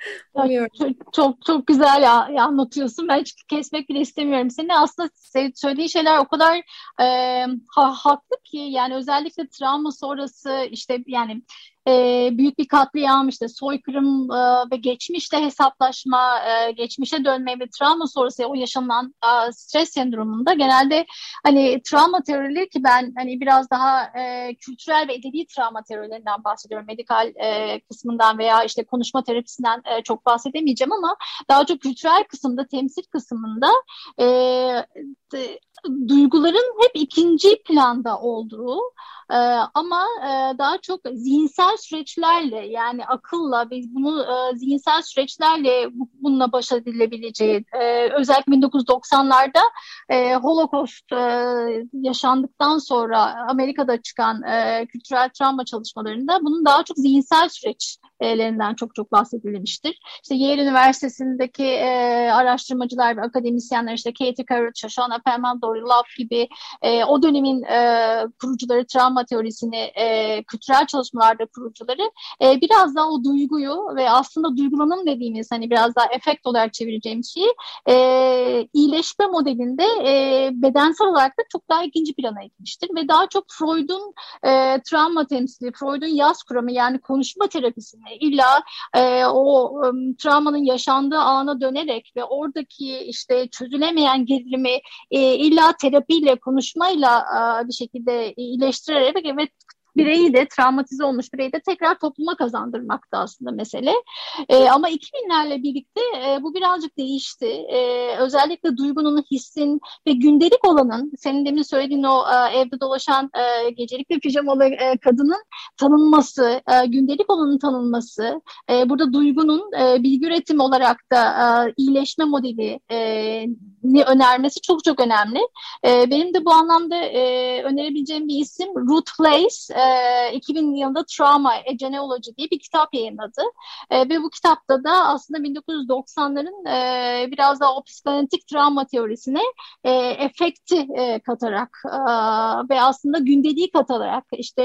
Çok güzel anlatıyorsun. Ben hiç kesmek bile istemiyorum seni. Aslında söylediğin şeyler o kadar haklı ki, yani özellikle travma sonrası yani büyük bir katliam, soykırım ve geçmişte hesaplaşma, geçmişe dönme ve travma sonrası o yaşanan stres sendromunda genelde hani travma teorileri, ki ben hani biraz daha kültürel ve edebi travma teorilerinden bahsediyorum. Medikal kısmından veya konuşma terapisinden çok bahsedemeyeceğim ama daha çok kültürel kısımda, temsil kısmında duyguların hep ikinci planda olduğu ama daha çok zihinsel süreçlerle, yani akılla biz bunu zihinsel süreçlerle bununla baş edilebileceği, özellikle 1990'larda Holocaust yaşandıktan sonra Amerika'da çıkan kültürel travma çalışmalarında bunun daha çok zihinsel süreçlerinden çok bahsedilmiştir. Yale Üniversitesi'ndeki araştırmacılar ve akademisyenler, Katie Carrot, Shoshana Perlman, Dory Love gibi o dönemin kurucuları, travma teorisini kültürel çalışmalarda kurucuları biraz daha o duyguyu ve aslında duygulanım dediğimiz, hani biraz daha efekt olarak çevireceğimiz şeyi iyileşme modelinde bedensel olarak da çok daha ikinci plana gitmiştir ve daha çok Freud'un travma temsili, Freud'un yas kuramı, yani konuşma terapisini illa o travmanın yaşandığı ana dönerek ve oradaki çözülemeyen gerilimi illa terapiyle, konuşmayla bir şekilde iyileştirerek ve bireyi de, travmatize olmuş bireyi de tekrar topluma kazandırmakta aslında mesele. Ama 2000'lerle birlikte bu birazcık değişti. Özellikle duygunun, hissin ve gündelik olanın, senin demin söylediğin o evde dolaşan gecelikli pijamalı kadının tanınması, gündelik olanın tanınması, burada duygunun bilgi üretimi olarak da iyileşme modeli önermesi çok önemli. Benim de bu anlamda önerebileceğim bir isim Ruth Place. 2000 yılında Trauma, A Genealogy diye bir kitap yayınladı. Ve bu kitapta da aslında 1990'ların biraz daha o psikanalitik travma teorisine efekti katarak ve aslında gündeliği katarak,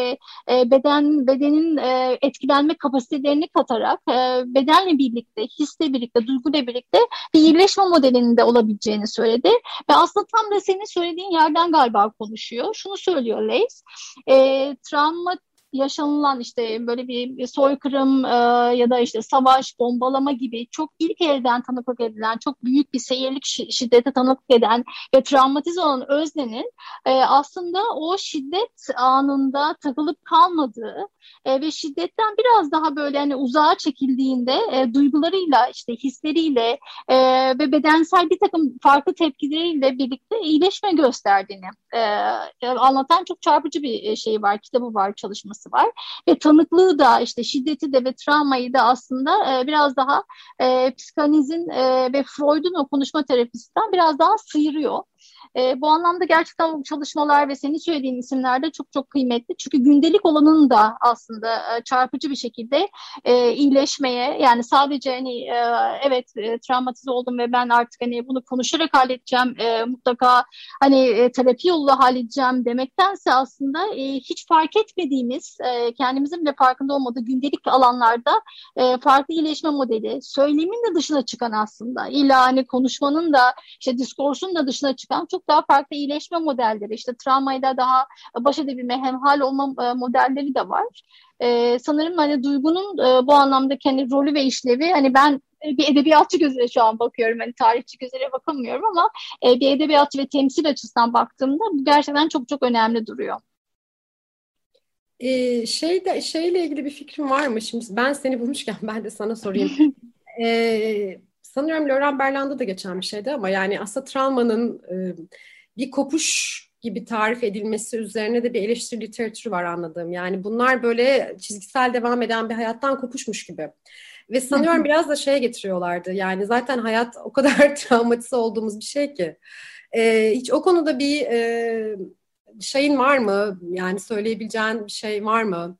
bedenin etkilenme kapasitelerini katarak, bedenle birlikte, hisle birlikte, duyguyla birlikte bir iyileşme modelinde olabileceğini söyledi. Ve aslında tam da senin söylediğin yerden galiba konuşuyor. Şunu söylüyor Leys, travma yaşanılan böyle bir soykırım ya da savaş, bombalama gibi çok ilk elden tanıklık edilen, çok büyük bir seyirlik şiddete tanıklık eden ve travmatize olan öznenin aslında o şiddet anında takılıp kalmadığı ve şiddetten biraz daha böyle hani uzağa çekildiğinde duygularıyla, hisleriyle ve bedensel bir takım farklı tepkileriyle birlikte iyileşme gösterdiğini anlatan çok çarpıcı bir şey var, kitabı var, çalışması var. Ve tanıklığı da, şiddeti de ve travmayı da aslında biraz daha psikanalizin ve Freud'un o konuşma terapisinden biraz daha sıyırıyor. Bu anlamda gerçekten bu çalışmalar ve senin söylediğin isimler de çok çok kıymetli. Çünkü gündelik olanın da aslında çarpıcı bir şekilde iyileşmeye, yani sadece hani evet travmatize oldum ve ben artık hani bunu konuşarak halledeceğim, mutlaka hani terapi yoluyla halledeceğim demektense aslında hiç fark etmediğimiz, kendimizin bile farkında olmadığı gündelik alanlarda farklı iyileşme modeli, söylemin de dışına çıkan aslında, illa hani konuşmanın da işte diskursun da dışına çıkan çok daha farklı iyileşme modelleri, işte travmayla daha baş edebilme, hemhal olma modelleri de var. Sanırım hani duygunun bu anlamdaki hani rolü ve işlevi, hani ben bir edebiyatçı gözüyle şu an bakıyorum, hani tarihçi gözüyle bakamıyorum ama bir edebiyatçı ve temsil açısından baktığımda bu gerçekten çok çok önemli duruyor. Şeyle ilgili bir fikrim var mı? Şimdi ben seni bulmuşken ben de sana sorayım. Sanıyorum Laurent Berland'da da geçen bir şeydi ama yani aslında travmanın bir kopuş gibi tarif edilmesi üzerine de bir eleştiri literatürü var anladığım. Yani bunlar böyle çizgisel devam eden bir hayattan kopuşmuş gibi. Ve sanıyorum biraz da şeye getiriyorlardı. Yani zaten hayat o kadar travmatize olduğumuz bir şey ki. Hiç o konuda bir şeyin var mı? Yani söyleyebileceğin bir şey var mı?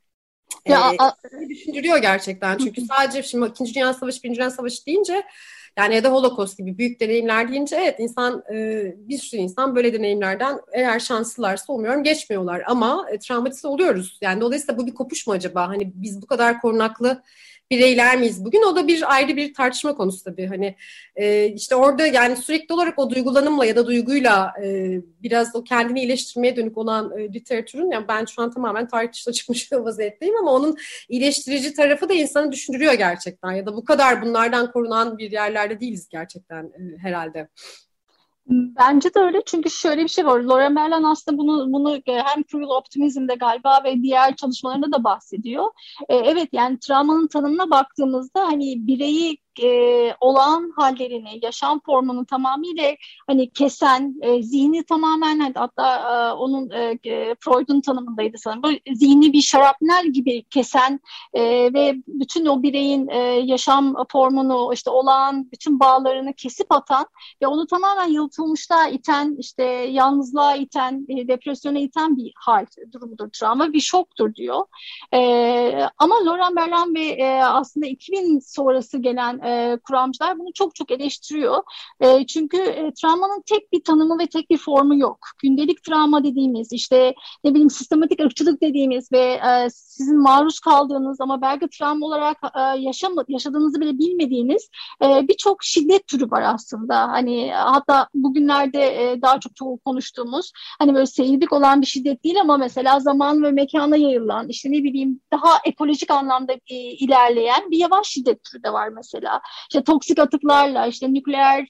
Düşündürüyor gerçekten. Çünkü sadece şimdi İkinci Dünya Savaşı, Birinci Dünya Savaşı deyince yani ya da Holocaust gibi büyük deneyimler deyince evet insan bir sürü insan böyle deneyimlerden eğer şanslılarsa umuyorum geçmiyorlar ama travmatize oluyoruz. Yani dolayısıyla bu bir kopuş mu acaba? Hani biz bu kadar korunaklı bireyler miyiz bugün? O da bir ayrı bir tartışma konusu tabii. Hani işte orada yani sürekli olarak o duygulanımla ya da duyguyla biraz o kendini iyileştirmeye dönük olan literatürün, yani ben şu an tamamen tarih dışına çıkmış vaziyetteyim ama onun iyileştirici tarafı da insanı düşündürüyor gerçekten. Ya da bu kadar bunlardan korunan bir yerlerde değiliz gerçekten herhalde. Bence de öyle, çünkü şöyle bir şey var. Laurent Berland aslında bunu hem Cruel Optimism'de galiba ve diğer çalışmalarında da bahsediyor. Evet, yani travmanın tanımına baktığımızda hani bireyi olağan hallerini, yaşam formunu tamamıyla hani kesen, zihni tamamen, hatta onun Freud'un tanımındaydı sanırım. Böyle zihni bir şarapnel gibi kesen ve bütün o bireyin yaşam formunu, işte olağan bütün bağlarını kesip atan ve onu tamamen yalıtılmışlığa iten, işte yalnızlığa iten, depresyona iten bir hal durumudur travma, bir şoktur diyor. Ama Laurent Berland ve aslında 2000 sonrası gelen kuramcılar bunu çok çok eleştiriyor. Çünkü travmanın tek bir tanımı ve tek bir formu yok. Gündelik travma dediğimiz, işte ne bileyim sistematik ırkçılık dediğimiz ve sizin maruz kaldığınız ama belki travma olarak yaşadığınızı bile bilmediğiniz birçok şiddet türü var aslında. Hani hatta bugünlerde daha çok konuştuğumuz, hani böyle seyirlik olan bir şiddet değil ama mesela zaman ve mekana yayılan, işte ne bileyim daha ekolojik anlamda ilerleyen bir yavaş şiddet türü de var mesela. İşte toksik atıklarla, işte nükleer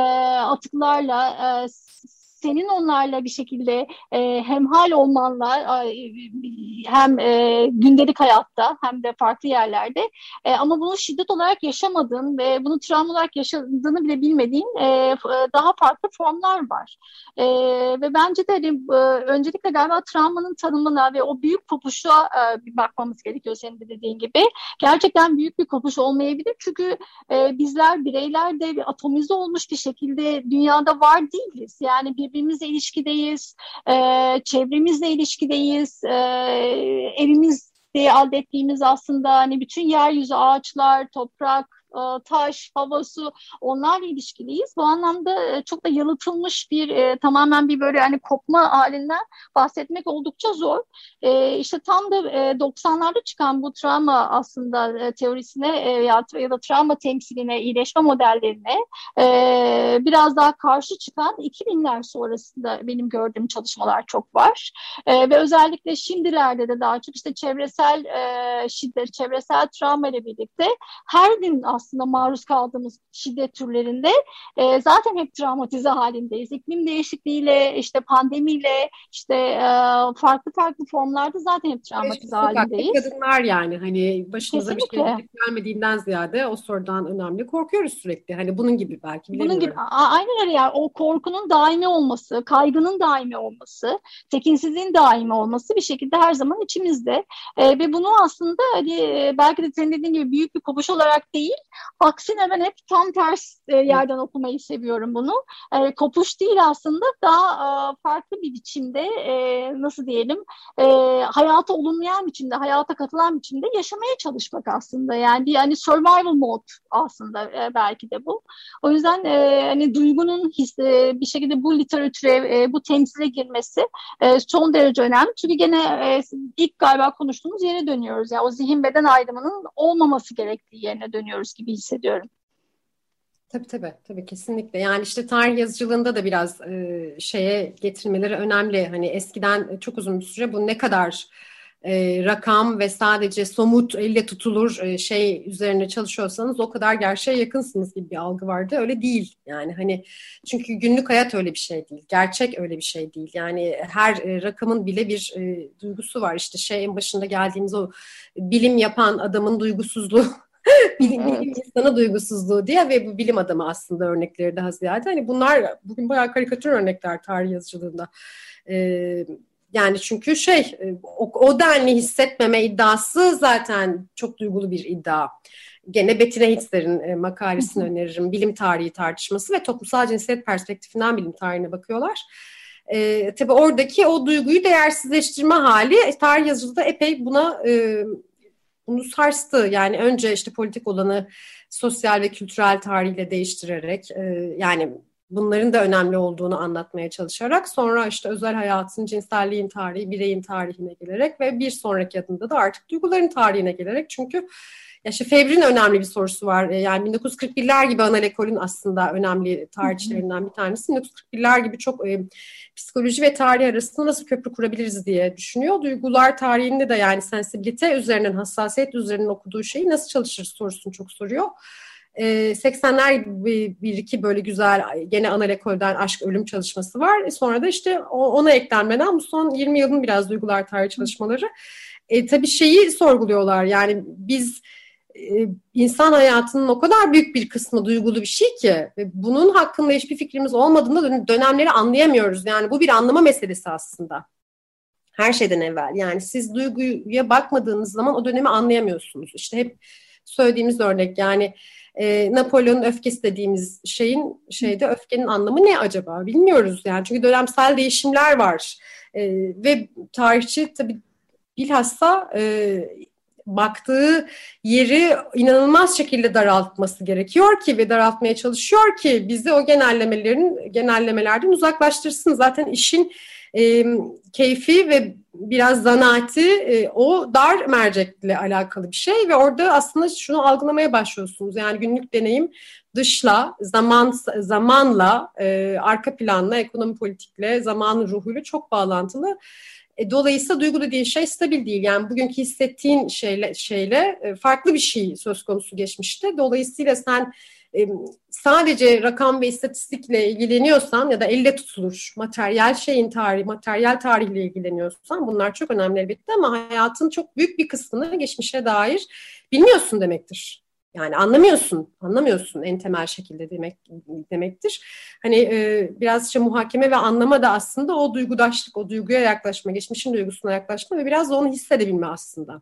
atıklarla senin onlarla bir şekilde hemhal olmanla hem gündelik hayatta hem de farklı yerlerde ama bunu şiddet olarak yaşamadığın ve bunu travma olarak yaşadığını bile bilmediğin daha farklı formlar var. Ve bence de öncelikle galiba travmanın tanımına ve o büyük kopuşa bir bakmamız gerekiyor, senin de dediğin gibi. Gerçekten büyük bir kopuş olmayabilir. Çünkü bizler, bireyler de atomize olmuş bir şekilde dünyada var değiliz. Yani birbirimizle ilişkideyiz, çevremizle ilişkideyiz, evimizde elde ettiğimiz aslında hani bütün yeryüzü, ağaçlar, toprak, taş, hava, su, onlarla ilişkiliyiz. Bu anlamda çok da yalıtılmış bir tamamen bir böyle hani kopma halinden bahsetmek oldukça zor. İşte tam da 90'larda çıkan bu travma aslında teorisine ya da travma temsiline, iyileşme modellerine biraz daha karşı çıkan 2000'ler sonrasında benim gördüğüm çalışmalar çok var. Ve özellikle şimdilerde de daha çok işte çevresel şiddet, çevresel travma ile birlikte her gün aslında maruz kaldığımız şiddet türlerinde zaten hep travmatize halindeyiz. İklim değişikliğiyle, işte pandemiyle, işte farklı formlarda zaten hep travmatize halindeyiz. Kadınlar yani hani başımıza kesinlikle bir şey gelmediğinden ziyade o sorudan önemli korkuyoruz sürekli. Hani bunun gibi belki bilemiyorum. Bunun gibi, aynen öyle yani o korkunun daimi olması, kaygının daimi olması, tekinsizliğin daimi olması bir şekilde her zaman içimizde. Ve bunu aslında hani belki de senin dediğin gibi büyük bir kopuş olarak değil Aksine ben hep tam ters yerden okumayı seviyorum bunu. Kopuş değil aslında, daha farklı bir biçimde, nasıl diyelim, hayata olumlayan biçimde, hayata katılan biçimde yaşamaya çalışmak aslında. Yani bir hani survival mode aslında, belki de bu. O yüzden hani duygunun bir şekilde bu literatüre, bu temsile girmesi son derece önemli. Çünkü gene ilk galiba konuştuğumuz yere dönüyoruz. Yani o zihin beden ayrımının olmaması gerektiği yerine dönüyoruz gibi hissediyorum. Tabii kesinlikle. Yani işte tarih yazıcılığında da biraz şeye getirmeleri önemli. Hani eskiden çok uzun bir süre bu ne kadar rakam ve sadece somut, elle tutulur şey üzerine çalışıyorsanız o kadar gerçeğe yakınsınız gibi bir algı vardı. Öyle değil. Yani hani çünkü günlük hayat öyle bir şey değil. Gerçek öyle bir şey değil. Yani her rakamın bile bir duygusu var. İşte en başında geldiğimiz o bilim yapan adamın duygusuzluğu. Bilim insanı duygusuzluğu diye ve bu bilim adamı aslında örnekleri daha ziyade. Hani bunlar bugün bayağı karikatür örnekler tarih yazıcılığında. Yani çünkü o denli hissetmeme iddiası zaten çok duygulu bir iddia. Gene Bettina Hitzler'in makalesini öneririm. Bilim tarihi tartışması ve toplumsal cinsiyet perspektifinden bilim tarihine bakıyorlar. Tabii oradaki o duyguyu değersizleştirme hali tarih yazıcılığı epey bunu sarstı. Yani önce işte politik olanı sosyal ve kültürel tarihle değiştirerek yani bunların da önemli olduğunu anlatmaya çalışarak sonra işte özel hayatın, cinselliğin tarihi, bireyin tarihine gelerek ve bir sonraki adımda da artık duyguların tarihine gelerek çünkü ya işte Febre'nin önemli bir sorusu var. Yani 1941'ler gibi Anna Lecol'ün aslında önemli tarihçilerinden bir tanesi. 1941'ler gibi çok psikoloji ve tarih arasında nasıl köprü kurabiliriz diye düşünüyor. Duygular tarihinde de yani sensibilite üzerinden, hassasiyet üzerinden okuduğu şeyi nasıl çalışırız sorusunu çok soruyor. 80'ler bir iki böyle güzel gene Anna Lecol'den aşk ölüm çalışması var. Sonra da işte ona eklenmeden bu son 20 yılın biraz duygular tarihi çalışmaları. Tabii şeyi sorguluyorlar yani biz insan hayatının o kadar büyük bir kısmı duygulu bir şey ki ve bunun hakkında hiçbir fikrimiz olmadığında dönemleri anlayamıyoruz. Yani bu bir anlama meselesi aslında. Her şeyden evvel. Yani siz duyguya bakmadığınız zaman o dönemi anlayamıyorsunuz. İşte hep söylediğimiz örnek yani Napolyon'un öfkesi dediğimiz öfkenin anlamı ne acaba? Bilmiyoruz yani. Çünkü dönemsel değişimler var. Ve tarihçi tabii bilhassa baktığı yeri inanılmaz şekilde daraltması gerekiyor ki ve daraltmaya çalışıyor ki bizi o genellemelerden uzaklaştırsın. Zaten işin keyfi ve biraz zanaati o dar mercekle alakalı bir şey ve orada aslında şunu algılamaya başlıyorsunuz. Yani günlük deneyim dışla, zamanla, arka planla, ekonomi politikle, zamanın ruhuyla çok bağlantılı. Dolayısıyla duygu dediğin şey stabil değil. Yani bugünkü hissettiğin şeyle farklı bir şey söz konusu geçmişte. Dolayısıyla sen sadece rakam ve istatistikle ilgileniyorsan ya da elle tutulur materyal tarihle ilgileniyorsan bunlar çok önemli elbette ama hayatın çok büyük bir kısmını geçmişe dair bilmiyorsun demektir. Yani anlamıyorsun en temel şekilde demektir. Hani biraz işte muhakeme ve anlama da aslında o duygudaşlık, o duyguya yaklaşma, geçmişin duygusuna yaklaşma ve biraz da onu hissedebilme aslında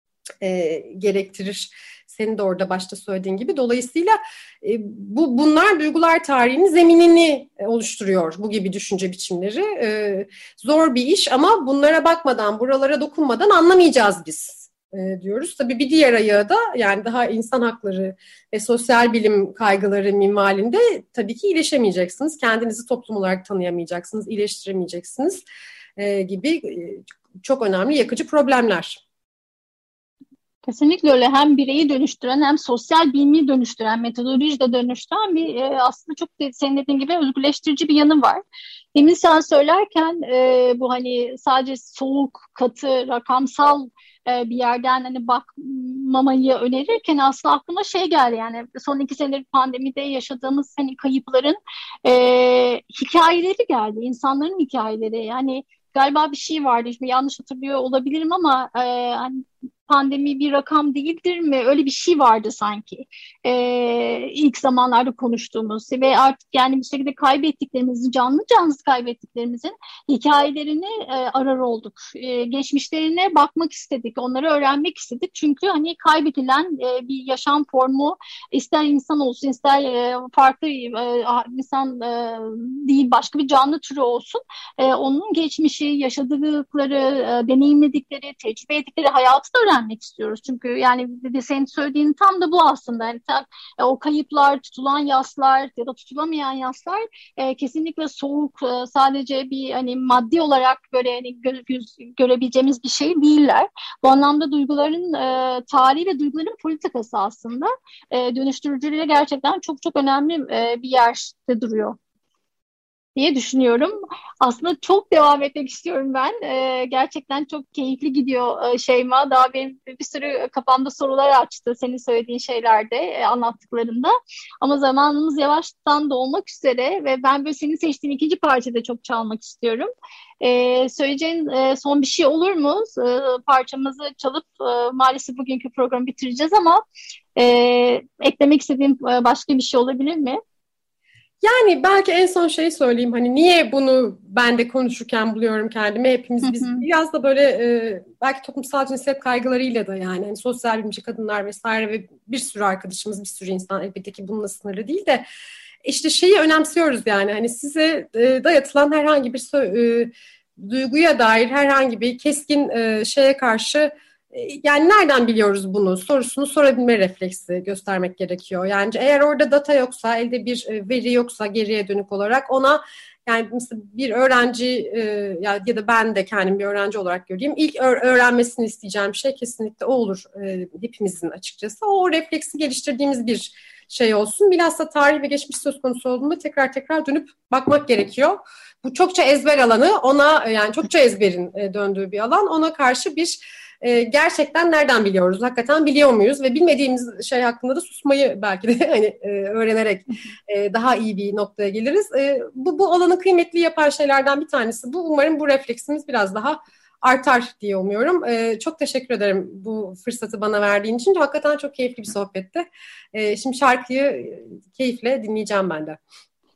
gerektirir. Senin de orada başta söylediğin gibi. Dolayısıyla bunlar duygular tarihinin zeminini oluşturuyor bu gibi düşünce biçimleri. Zor bir iş ama bunlara bakmadan, buralara dokunmadan anlamayacağız biz. Diyoruz. Tabii bir diğer ayağı da yani daha insan hakları ve sosyal bilim kaygıları minvalinde tabii ki iyileşemeyeceksiniz. Kendinizi toplum olarak tanıyamayacaksınız, iyileştiremeyeceksiniz gibi çok önemli yakıcı problemler. Kesinlikle öyle. Hem bireyi dönüştüren hem sosyal bilimi dönüştüren, metodoloji de dönüştüren bir aslında çok senin dediğin gibi özgürleştirici bir yanı var. Demin sen söylerken bu hani sadece soğuk, katı, rakamsal bir yerden hani bakmamayı önerirken aslında aklıma geldi yani son 2 senedir pandemide yaşadığımız hani kayıpların hikayeleri geldi, insanların hikayeleri yani galiba bir şey vardı, şimdi yanlış hatırlıyor olabilirim ama hani pandemi bir rakam değildir mi? Öyle bir şey vardı sanki. İlk zamanlarda konuştuğumuz ve artık yani bir şekilde kaybettiklerimizin, canlı kaybettiklerimizin hikayelerini arar olduk. Geçmişlerine bakmak istedik, onları öğrenmek istedik. Çünkü hani kaybedilen bir yaşam formu, ister insan olsun, ister farklı insan değil, başka bir canlı türü olsun. Onun geçmişi, yaşadıkları, deneyimledikleri, tecrübe ettikleri hayatı da öğrenmek istiyoruz. Çünkü yani senin söylediğin tam da bu aslında. Yani o kayıplar, tutulan yaslar ya da tutulamayan yaslar kesinlikle soğuk, sadece bir hani maddi olarak böyle hani görebileceğimiz bir şey değiller. Bu anlamda duyguların tarihi ve duyguların politikası aslında dönüştürücülüğe gerçekten çok çok önemli bir yerde duruyor diye düşünüyorum. Aslında çok devam etmek istiyorum ben. Gerçekten çok keyifli gidiyor Şeyma. Daha benim bir sürü kafamda sorular açtı senin söylediğin şeylerde, anlattıklarında. Ama zamanımız yavaştan dolmak üzere ve ben böyle senin seçtiğin ikinci parçada çok çalmak istiyorum. Söyleyeceğin son bir şey olur mu? Parçamızı çalıp maalesef bugünkü programı bitireceğiz ama eklemek istediğim başka bir şey olabilir mi? Yani belki en son şeyi söyleyeyim, hani niye bunu ben de konuşurken buluyorum kendimi, hepimiz biz biraz da böyle belki toplumsal cinsiyet kaygılarıyla da yani sosyal bilimci kadınlar vesaire ve bir sürü arkadaşımız, bir sürü insan, elbette ki bununla sınırlı değil de işte şeyi önemsiyoruz yani hani size dayatılan herhangi bir duyguya dair herhangi bir keskin şeye karşı yani nereden biliyoruz bunu sorusunu sorabilme refleksi göstermek gerekiyor. Yani eğer orada data yoksa, elde bir veri yoksa geriye dönük olarak ona yani mesela bir öğrenci ya da ben de kendim bir öğrenci olarak göreyim. İlk öğrenmesini isteyeceğim şey kesinlikle o olur hepimizin açıkçası. O refleksi geliştirdiğimiz bir şey olsun. Bilhassa tarih ve geçmiş söz konusu olduğunda tekrar dönüp bakmak gerekiyor. Bu çokça ezber alanı ona yani çokça ezberin döndüğü bir alan. Ona karşı bir gerçekten nereden biliyoruz? Hakikaten biliyor muyuz? Ve bilmediğimiz şey hakkında da susmayı belki de hani öğrenerek daha iyi bir noktaya geliriz. Bu alanı kıymetli yapan şeylerden bir tanesi bu. Umarım bu refleksimiz biraz daha artar diye umuyorum. Çok teşekkür ederim bu fırsatı bana verdiğin için. Hakikaten çok keyifli bir sohbetti. Şimdi şarkıyı keyifle dinleyeceğim ben de.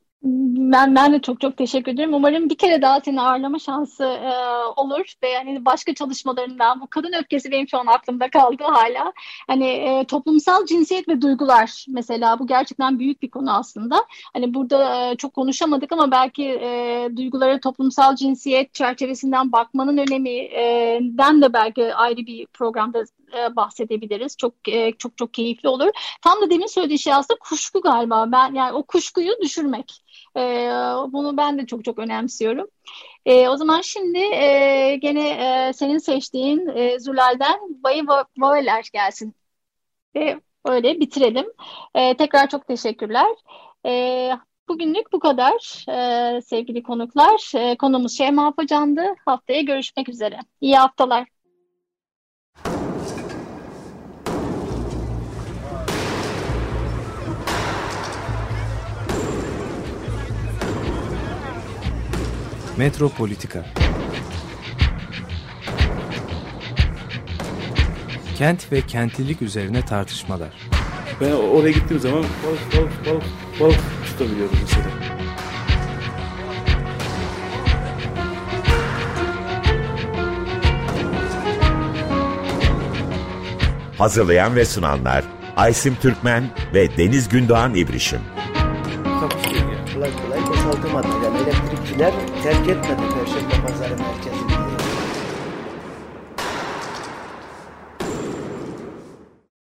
Ben de çok çok teşekkür ederim. Umarım bir kere daha seni ağırlama şansı olur ve yani başka çalışmalarından bu kadın öfkesi benim şu an aklımda kaldı hala. Hani toplumsal cinsiyet ve duygular mesela bu gerçekten büyük bir konu aslında. Hani burada çok konuşamadık ama belki duygulara toplumsal cinsiyet çerçevesinden bakmanın öneminden de belki ayrı bir programda bahsedebiliriz. Çok keyifli olur. Tam da demin söylediği şey aslında kuşku galiba. Ben yani o kuşkuyu düşürmek. Bunu ben de çok önemsiyorum. O zaman şimdi gene senin seçtiğin Zulal'den Bayı Vaveler gelsin. Öyle bitirelim. Tekrar çok teşekkürler. Bugünlük bu kadar sevgili konuklar. Konumuz Şeyma Afacan'dı. Haftaya görüşmek üzere. İyi haftalar. Metropolitika. Kent ve kentlilik üzerine tartışmalar. Ben oraya gittiğim zaman balık tutabiliyorum mesela. Hazırlayan ve sunanlar Aysim Türkmen ve Deniz Gündoğan İbrişim. Kolay boşaltamadı. Yani elektrikçiler terk etmedi Perşembe Pazarı merkezini.